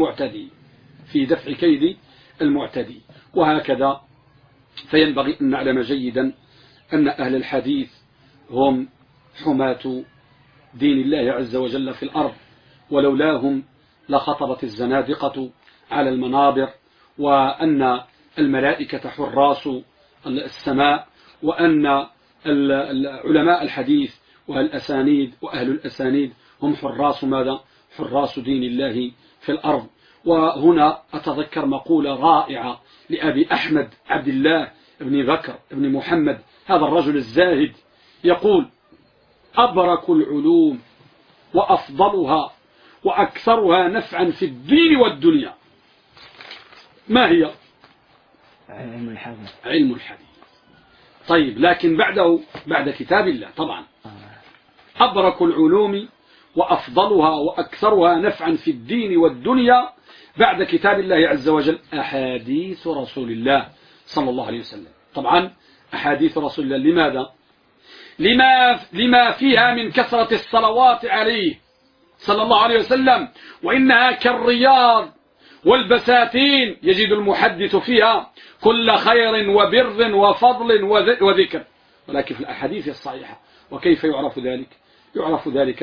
كيد المعتدي. وهكذا فينبغي أن نعلم جيدا أن أهل الحديث هم حماة دين الله عز وجل في الأرض ولولاهم لخطبت الزنادقة على المنابر وأن الملائكة حراس السماء وأن علماء الحديث وأهل الأسانيد هم حراس ماذا؟ حراس دين الله في الأرض. وهنا أتذكر مقولة رائعة لأبي أحمد عبد الله بن بكر بن محمد هذا الرجل الزاهد يقول أبرك العلوم وأفضلها وأكثرها نفعا في الدين والدنيا ما هي؟ علم الحديث. طيب لكن بعد كتاب الله طبعا أبرك العلوم وأفضلها وأكثرها نفعا في الدين والدنيا بعد كتاب الله عز وجل أحاديث رسول الله صلى الله عليه وسلم. طبعا أحاديث رسول الله لماذا؟ لما فيها من كثرة الصلوات عليه صلى الله عليه وسلم وإنها كالرياض والبساتين يجد المحدث فيها كل خير وبر وفضل وذكر. ولكن في الأحاديث الصحيحة وكيف يعرف ذلك؟ يعرف ذلك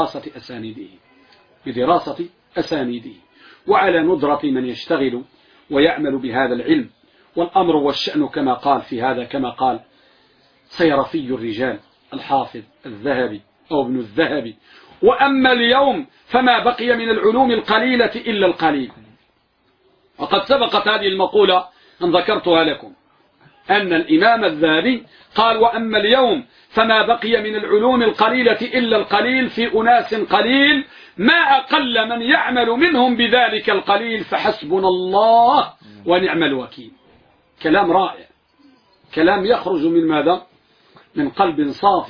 بدراسة أسانيده وعلى ندرة من يشتغل ويعمل بهذا العلم. والأمر والشأن كما قال في هذا كما قال صيرفي الرجال الحافظ الذهبي أو ابن الذهبي وأما اليوم فما بقي من العلوم القليلة إلا القليل. وقد سبقت هذه المقولة أن ذكرتها لكم أن الإمام الذهبي قال وأما اليوم فما بقي من العلوم القليلة إلا القليل في أناس قليل ما أقل من يعمل منهم بذلك القليل فحسبنا الله ونعم الوكيل. كلام رائع، كلام يخرج من ماذا؟ من قلب صافي.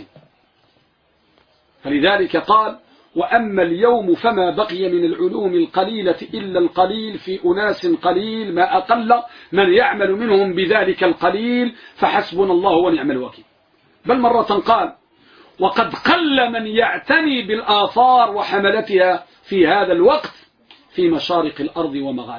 فلذلك قال وأما اليوم فما بقي من العلوم القليلة إلا القليل في أناس قليل ما أقل من يعمل منهم بذلك القليل فحسبنا الله ونعم الوكيل. بل مرة قال وقد قل من يعتني بالآثار وحملتها في هذا الوقت في مشارق الأرض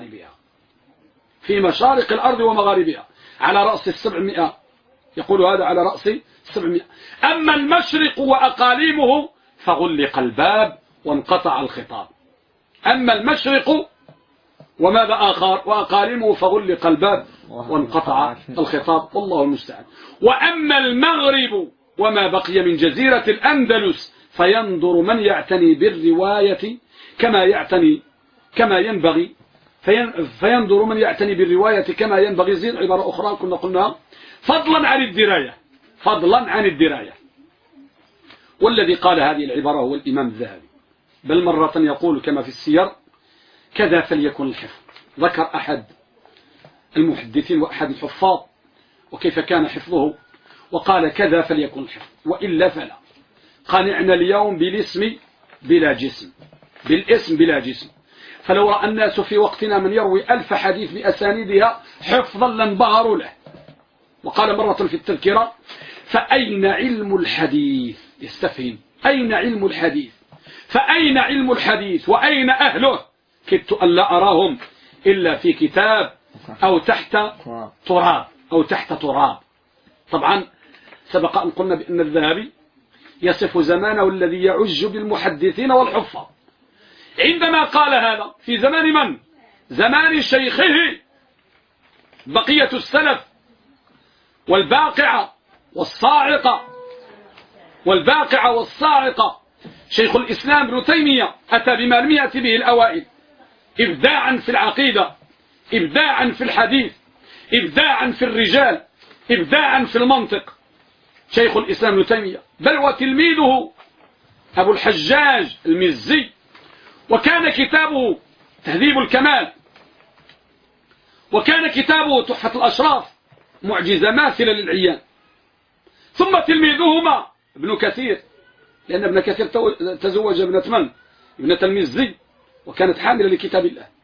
ومغاربها على رأس 700. يقول هذا على رأس 700. أما المشرق وأقاليمه فغلق الباب وانقطع الخطاب. أما المشرق وماذا آخر وأقاليمه فغلق الباب وانقطع الخطاب، والله المستعان. وأما المغرب وما بقي من جزيرة الأندلس فينظر من يعتني بالرواية كما ينبغي فينظر من يعتني بالرواية كما ينبغي. زين عبارة أخرى كنا قلناها، فضلا عن الدراية. والذي قال هذه العبارة هو الإمام الذهبي، بل مرة يقول كما في السير: كذا فليكن الحفظ. ذكر أحد المحدثين وأحد الحفاظ وكيف كان حفظه، وقال: كذا فليكن الحفظ وإلا فلا. قنعنا اليوم بالاسم بلا جسم. فلو رأى الناس في وقتنا من يروي 1000 حديث بأسانيدها حفظا لانبهروا له. وقال مرة في التذكرة: فأين علم الحديث؟ يستفهم: أين علم الحديث؟ فأين علم الحديث وأين أهله؟ كدت أن لا أراهم إلا في كتاب أو تحت تراب. طبعا سبق أن قلنا بأن الذهبي يصف زمانه الذي يعج بالمحدثين والحفاظ. عندما قال هذا في زمان من؟ زمان شيخه بقية السلف والباقعة والصاعقة شيخ الإسلام ابن تيمية أتى بما لم يأتي به الأوائل: إبداعا في العقيدة، إبداعا في الحديث، إبداعا في الرجال، إبداعا في المنطق. شيخ الإسلام ابن تيمية، بل وتلميذه أبو الحجاج المزي، وكان كتابه تهذيب الكمال، وكان كتابه تحفة الأشراف معجزة ماثلة للعيان. ثم تلميذهما ابن كثير، لأن ابن كثير تزوج ابنة المزي، وكانت حاملة لكتاب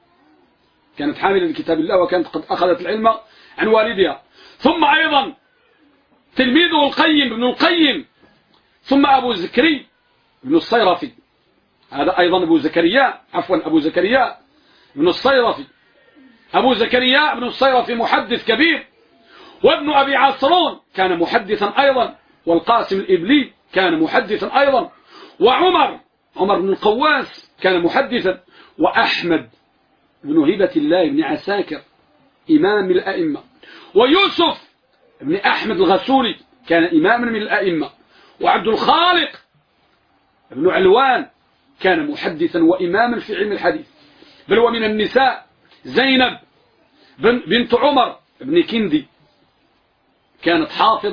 الله، وكانت قد أخذت العلم عن والدها. ثم أيضا تلميذه ابن القيم، ثم أبو زكري ابن الصيرفي، هذا أيضا أبو زكريا ابن الصيرفي. أبو زكريا ابن الصيرفي محدث كبير، وابن أبي عاصرون كان محدثا أيضا، والقاسم الإبلي كان محدثا أيضا، وعمر بن القواس كان محدثا، وأحمد بن هبة الله بن عساكر إمام الأئمة، ويوسف بن أحمد الغسولي كان إماما من الأئمة، وعبد الخالق بن علوان كان محدثا وإماما في علم الحديث. بل ومن النساء زينب بنت عمر بن كندي كانت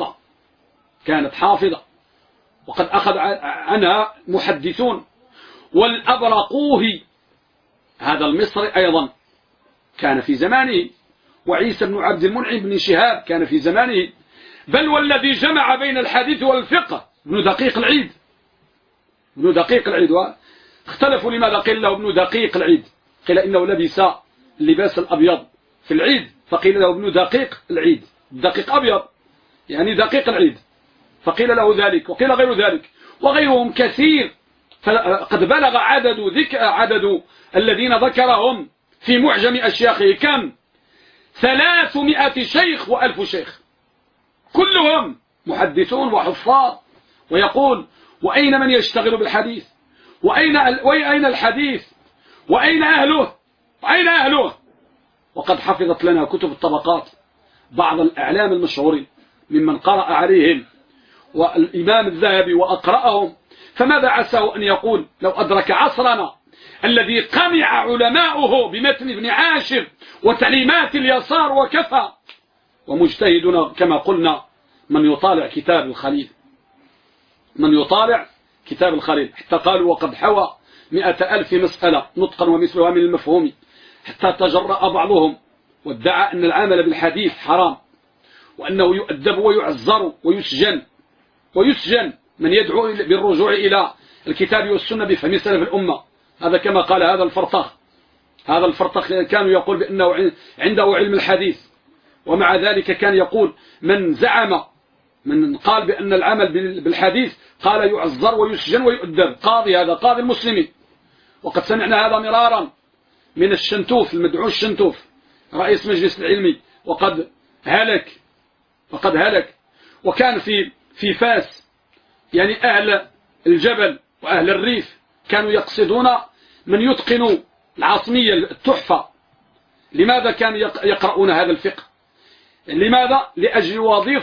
حافظة، وقد أخذ عنها محدثون. والأبرقوهي هذا المصري أيضا كان في زمانه، وعيسى بن عبد المنعم بن شهاب كان في زمانه. بل والذي جمع بين الحديث والفقه ابن دقيق العيد، واختلفوا لماذا قيل له ابن دقيق العيد. قيل إنه لبس اللباس الأبيض في العيد فقيل له ابن دقيق العيد، دقيق أبيض يعني دقيق العيد، فقيل له ذلك، وقيل غير ذلك، وغيرهم كثير. فقد بلغ عدد الذين ذكرهم في معجم أشياخه كم؟ 300 شيخ و1000 شيخ، كلهم محدثون وحفاظ. ويقول: وأين من يشتغل بالحديث؟ وأين الحديث؟ وأين أهله؟ وقد حفظت لنا كتب الطبقات بعض الأعلام المشهورين ممن قرأ عليهم، والإمام الذهبي وأقرأهم. فماذا عساه أن يقول لو أدرك عصرنا الذي قمع علماؤه بمتن ابن عاشر وتعليمات اليسار وكفى، ومجتهدنا كما قلنا من يطالع كتاب الخليل، حتى قالوا: وقد حوى 100,000 مسألة نطقا ومثلها من المفهوم، حتى تجرأ بعضهم وادعى أن العمل بالحديث حرام، وأنه يؤدب ويعزر ويسجن من يدعو بالرجوع إلى الكتاب والسنة بفهم سلف الأمة. هذا كما قال هذا الفرطخ كان يقول بأنه عنده علم الحديث، ومع ذلك كان يقول من قال بأن العمل بالحديث قال يعزر ويسجن ويؤدب. هذا قاضي المسلمين. وقد سمعنا هذا مرارا من الشنتوف، المدعو الشنتوف رئيس مجلس العلمي، وقد هلك. وكان في فاس، يعني أهل الجبل وأهل الريف كانوا يقصدون من يتقنوا العاصمية التحفة. لماذا كانوا يقرؤون هذا الفقه؟ لماذا؟ لأجل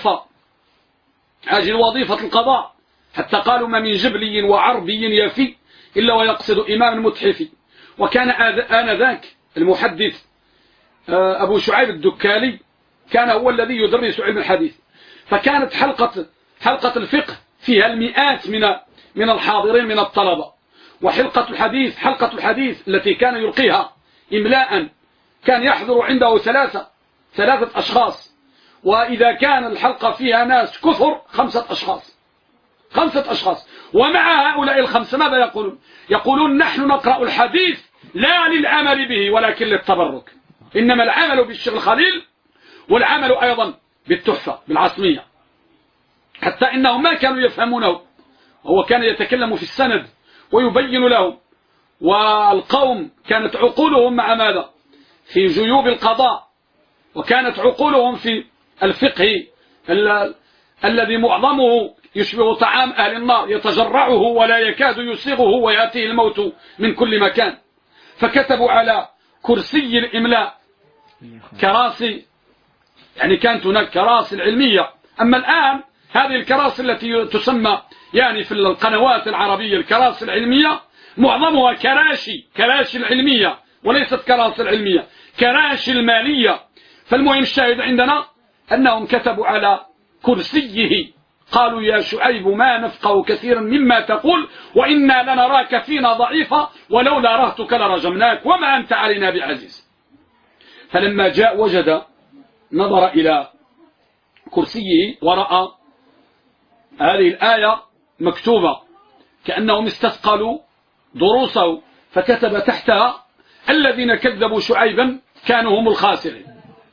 وظيفة القضاء، حتى قالوا ما من جبلي وعربي يفي إلا ويقصد إمام متحفي. وكان آنذاك المحدث أبو شعيب الدكالي كان هو الذي يدرس علم الحديث، فكانت حلقة الفقه فيها المئات من الحاضرين من الطلبة، وحلقة الحديث التي كان يلقيها إملاء كان يحضر عنده ثلاثة أشخاص، وإذا كان الحلقة فيها ناس كثر 5 أشخاص. ومع هؤلاء الخمسة ماذا يقولون؟ يقولون نحن نقرأ الحديث لا للعمل به ولكن للتبرك، إنما العمل بالشيخ الخليل والعمل أيضا بالتحفة بالعصمية، حتى إنهم ما كانوا يفهمونه. هو كان يتكلم في السند ويبين لهم، والقوم كانت عقولهم مع ماذا؟ في جيوب القضاء، وكانت عقولهم في الفقه الذي معظمه يشبه طعام أهل النار، يتجرعه ولا يكاد يسيغه ويأتيه الموت من كل مكان. فكتبوا على كرسي الإملاء كراسي، يعني كانت هناك كراسي العلمية. أما الآن هذه الكراسي التي تسمى يعني في القنوات العربية الكراسي العلمية معظمها كراشي العلمية، وليست كراسي العلمية، كراشي المالية. فالمهم الشاهد عندنا أنهم كتبوا على كرسيه قالوا يا شعيب ما نفقه كثيرا مما تقول وإنا لنراك فينا ضعيفا ولولا رهتك لرجمناك وما أنت علينا بعزيز. فلما جاء وجد نظر إلى كرسيه ورأى هذه الآية مكتوبة كأنهم استثقلوا دروسه، فكتب تحتها الذين كذبوا شعيبا كانوا هم الخاسرين.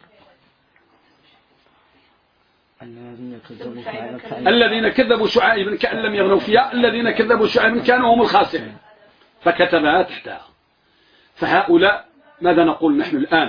الذين كذبوا شعيبا كأن لم يغنوا فيها، الذين كذبوا شعيبا كانوا هم الخاسرين، فكتبها تحتها. فهؤلاء ماذا نقول نحن الآن؟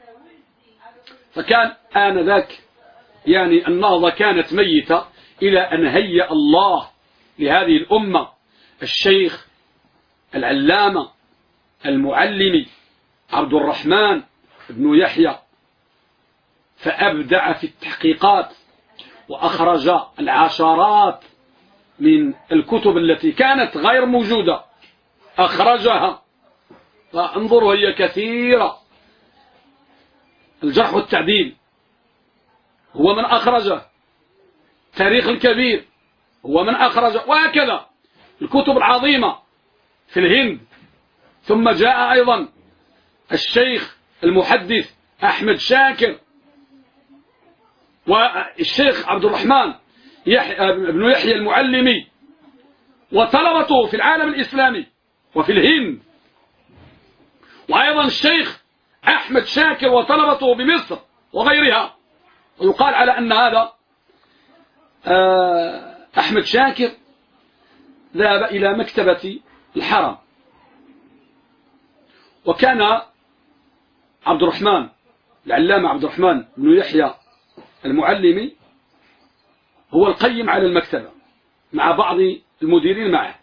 فكان آنذاك يعني النهضة كانت ميتة إلى أن هيأ الله لهذه الأمة الشيخ العلامة المعلم عبد الرحمن بن يحيى، فأبدع في التحقيقات وأخرج العشرات من الكتب التي كانت غير موجودة، أخرجها. فانظروا هي كثيرة. الجرح والتعديل هو من أخرجه، تاريخ الكبير هو من أخرجه، وهكذا الكتب العظيمة في الهند. ثم جاء أيضا الشيخ المحدث أحمد شاكر، والشيخ عبد الرحمن بن يحيى المعلمي، وطلبته في العالم الإسلامي وفي الهند، وأيضا الشيخ أحمد شاكر وطلبته بمصر وغيرها. ويقال على أن هذا أحمد شاكر ذهب إلى مكتبة الحرم، وكان عبد الرحمن العلامة عبد الرحمن بن يحيى المعلمي هو القيم على المكتبة مع بعض المديرين معه.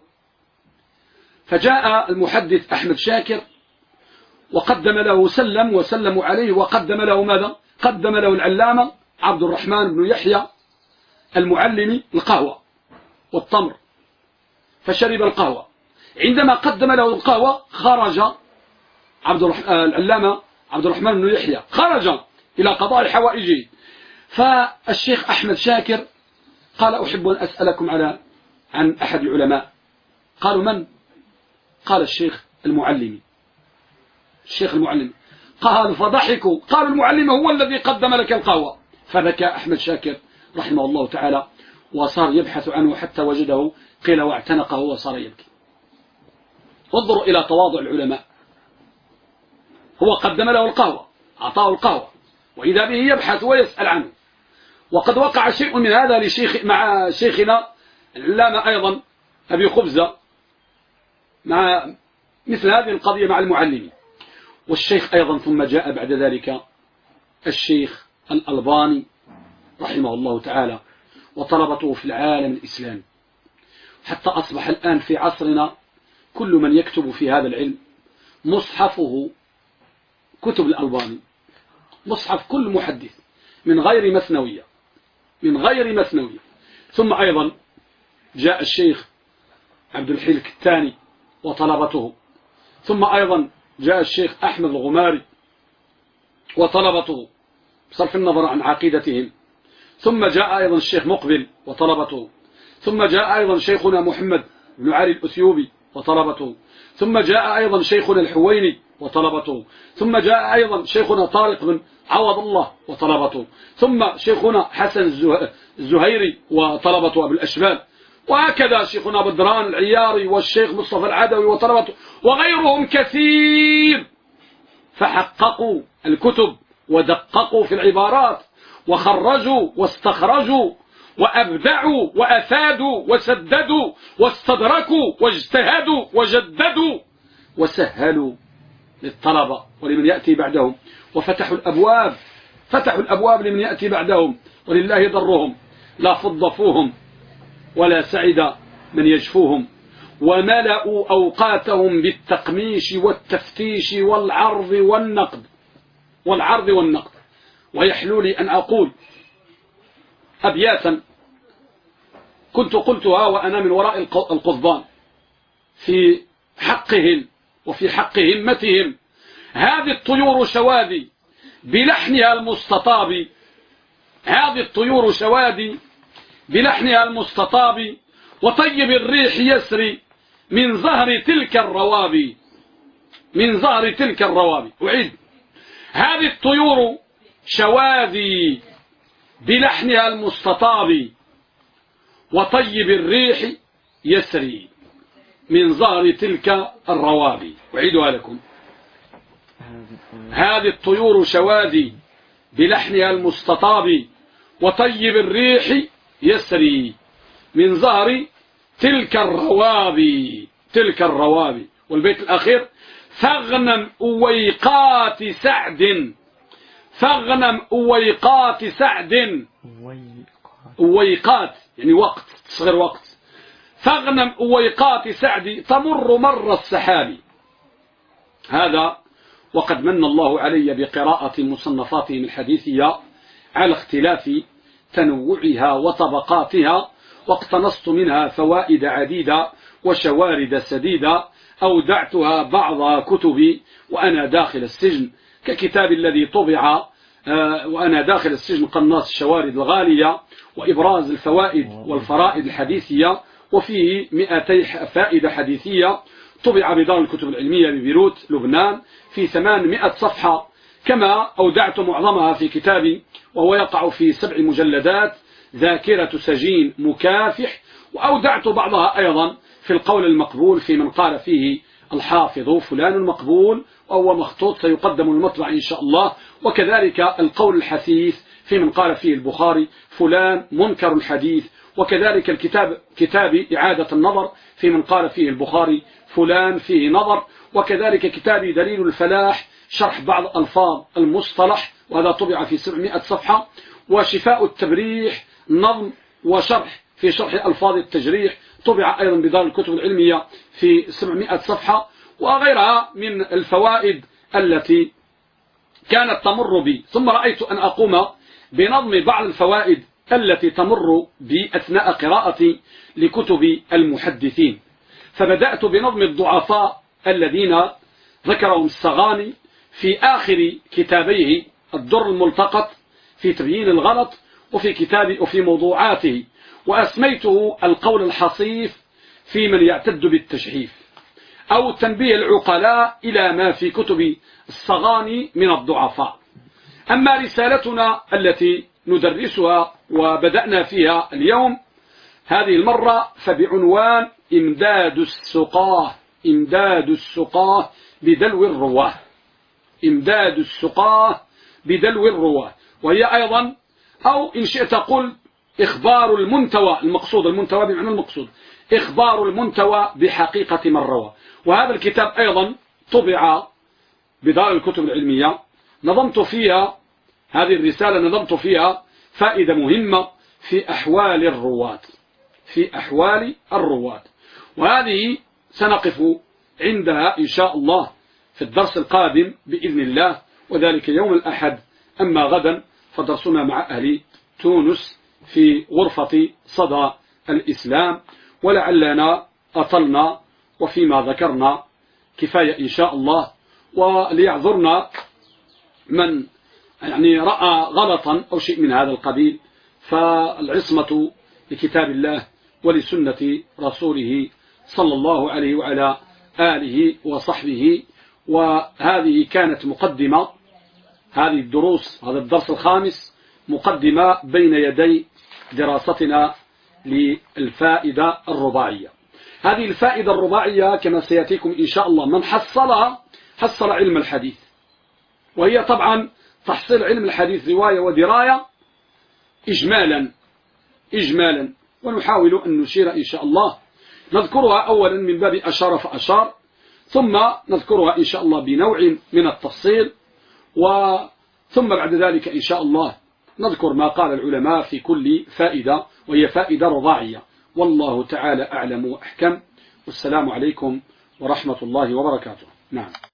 فجاء المحدث أحمد شاكر وقدم له وسلموا عليه، وقدم له ماذا؟ قدم له العلامة عبد الرحمن بن يحيى المعلمي القهوة والتمر، فشرب القهوة. عندما قدم له القهوة خرج العلامة عبد الرحمن بن يحيى، خرج إلى قضاء حوائجه. فالشيخ أحمد شاكر قال أحب أن أسألكم عن أحد العلماء. قالوا من؟ قال الشيخ المعلمي. الشيخ المعلم قال فضحكوا، قالوا المعلم هو الذي قدم لك القهوة. فبكى أحمد شاكر رحمه الله تعالى وصار يبحث عنه حتى وجده، قيل واعتنقه وصار يبكي. انظروا إلى تواضع العلماء، هو قدم له القهوة، أعطاه القهوة، وإذا به يبحث ويسأل عنه. وقد وقع شيء من هذا مع شيخنا العلامة أيضا أبي خبزة، مع مثل هذه القضية مع المعلمين. والشيخ أيضا ثم جاء بعد ذلك الشيخ الألباني رحمه الله تعالى وطلبته في العالم الإسلامي، حتى أصبح الآن في عصرنا كل من يكتب في هذا العلم مصحفه كتب الألباني، مصحف كل محدث من غير مثنوية، من غير مثنوية. ثم أيضا جاء الشيخ عبد الحي الكتاني وطلبته، ثم أيضا جاء الشيخ أحمد الغماري وطلبته بصرف النظر عن عقيدتهم، ثم جاء أيضا الشيخ مقبل وطلبته، ثم جاء أيضا شيخنا محمد بن علي الأثيوبي وطلبته، ثم جاء أيضا شيخنا الحويني وطلبته، ثم جاء أيضا شيخنا طارق بن عوض الله وطلبته، ثم شيخنا حسن الزهيري وطلبته أبو الأشبال، وهكذا شيخنا بدران العياري والشيخ مصطفى العدوي وطلبته وغيرهم كثير. فحققوا الكتب ودققوا في العبارات وخرجوا واستخرجوا وأبدعوا وأفادوا وسددوا واستدركوا واجتهدوا وجددوا وسهلوا للطلبة ولمن يأتي بعدهم، وفتحوا الأبواب، فتحوا الأبواب لمن يأتي بعدهم، ولله ضرهم لا فضفوهم ولا سعد من يجفوهم، وملأوا أوقاتهم بالتقميش والتفتيش والعرض والنقد. ويحلو لي أن أقول أبياتا كنت قلتها وأنا من وراء القضبان في حقهم وفي حق همتهم: هذه الطيور شوادي بلحنها المستطاب، هذه الطيور شوادي بلحنها المستطاب، وطيب الريح يسري من ظهر تلك الروابي، من ظهر تلك الروابي. أعيد: هذه الطيور شواذي بلحنها المستطاب، وطيب الريح يسري من ظهر تلك الروابي. أعيدها لكم: هذه الطيور شواذي بلحنها المستطاب، وطيب الريح يسري من ظهر تلك الروابي، تلك الروابي. والبيت الأخير: فاغنم أويقات سعد، فاغنم أويقات سعد، أويقات يعني وقت، تصغر وقت، فاغنم أويقات سعد تمر مر السحاب. هذا وقد من الله علي بقراءة مصنفاتهم الحديثية على اختلاف تنوعها وطبقاتها، واقتنصت منها فوائد عديدة وشوارد سديدة أودعتها بعض كتبي وأنا داخل السجن، ككتاب الذي طبع وأنا داخل السجن: قناص الشوارد الغالية وإبراز الفوائد والفرائد الحديثية، وفيه 200 فائدة حديثية، طبع بدار الكتب العلمية ببيروت لبنان في 800 صفحة. كما أودعت معظمها في كتابي وهو يقع في 7 مجلدات: ذاكرة سجين مكافح، وأودعت بعضها أيضا في القول المقبول في من قال فيه الحافظ فلان مقبول وهو مخطوط سيقدم المطبع إن شاء الله، وكذلك القول الحثيث في من قال فيه البخاري فلان منكر الحديث، وكذلك كتاب إعادة النظر في من قال فيه البخاري فلان فيه نظر، وكذلك كتابي دليل الفلاح شرح بعض ألفاظ المصطلح وهذا طبع في 700 صفحة، وشفاء التبريح نظم وشرح في شرح ألفاظ التجريح طبع أيضا بدار الكتب العلمية في 700 صفحة، وغيرها من الفوائد التي كانت تمر بي. ثم رأيت أن أقوم بنظم بعض الفوائد التي تمر بي أثناء قراءتي لكتب المحدثين، فبدأت بنظم الضعفاء الذين ذكرهم الصغاني في آخر كتابيه الدر الملتقط في تبيين الغلط وفي موضوعاته، وأسميته القول الحصيف في من يعتد بالتشحيف، أو تنبيه العقلاء إلى ما في كتب الصغاني من الضعفاء. أما رسالتنا التي ندرسها وبدأنا فيها اليوم هذه المرة فبعنوان إمداد السقاه، إمداد السقاه بدلو الرواه، إمداد السقاه بدلو الرواه، وهي أيضا أو إن شئت قل إخبار المنتوى، المقصود المنتوى بمعنى المقصود، إخبار المنتوى بحقيقة من روى. وهذا الكتاب أيضا طبع بدار الكتب العلمية، نظمت فيها هذه الرسالة، نظمت فيها فائدة مهمة في أحوال الرواة، في أحوال الرواة، وهذه سنقف عندها إن شاء الله في الدرس القادم بإذن الله، وذلك يوم الأحد. أما غدا فدرسنا مع أهل تونس في غرفة صدى الإسلام، ولعلنا أطلنا وفيما ذكرنا كفاية إن شاء الله، وليعذرنا من يعني رأى غلطا أو شيء من هذا القبيل، فالعصمة لكتاب الله ولسنة رسوله صلى الله عليه وعلى آله وصحبه. وهذه كانت مقدمة، هذه الدروس، هذا الدرس الخامس مقدمة بين يدي دراستنا للفائدة الرباعية. هذه الفائدة الرباعية كما سيأتيكم إن شاء الله من حصلها حصل علم الحديث، وهي طبعا تحصيل علم الحديث رواية ودراية إجمالا، ونحاول أن نشير إن شاء الله، نذكرها أولا من باب أشار فأشار، ثم نذكرها إن شاء الله بنوع من التفصيل، ثم بعد ذلك إن شاء الله نذكر ما قال العلماء في كل فائدة، وهي فائدة رضاعية. والله تعالى أعلم وأحكم، والسلام عليكم ورحمة الله وبركاته. نعم.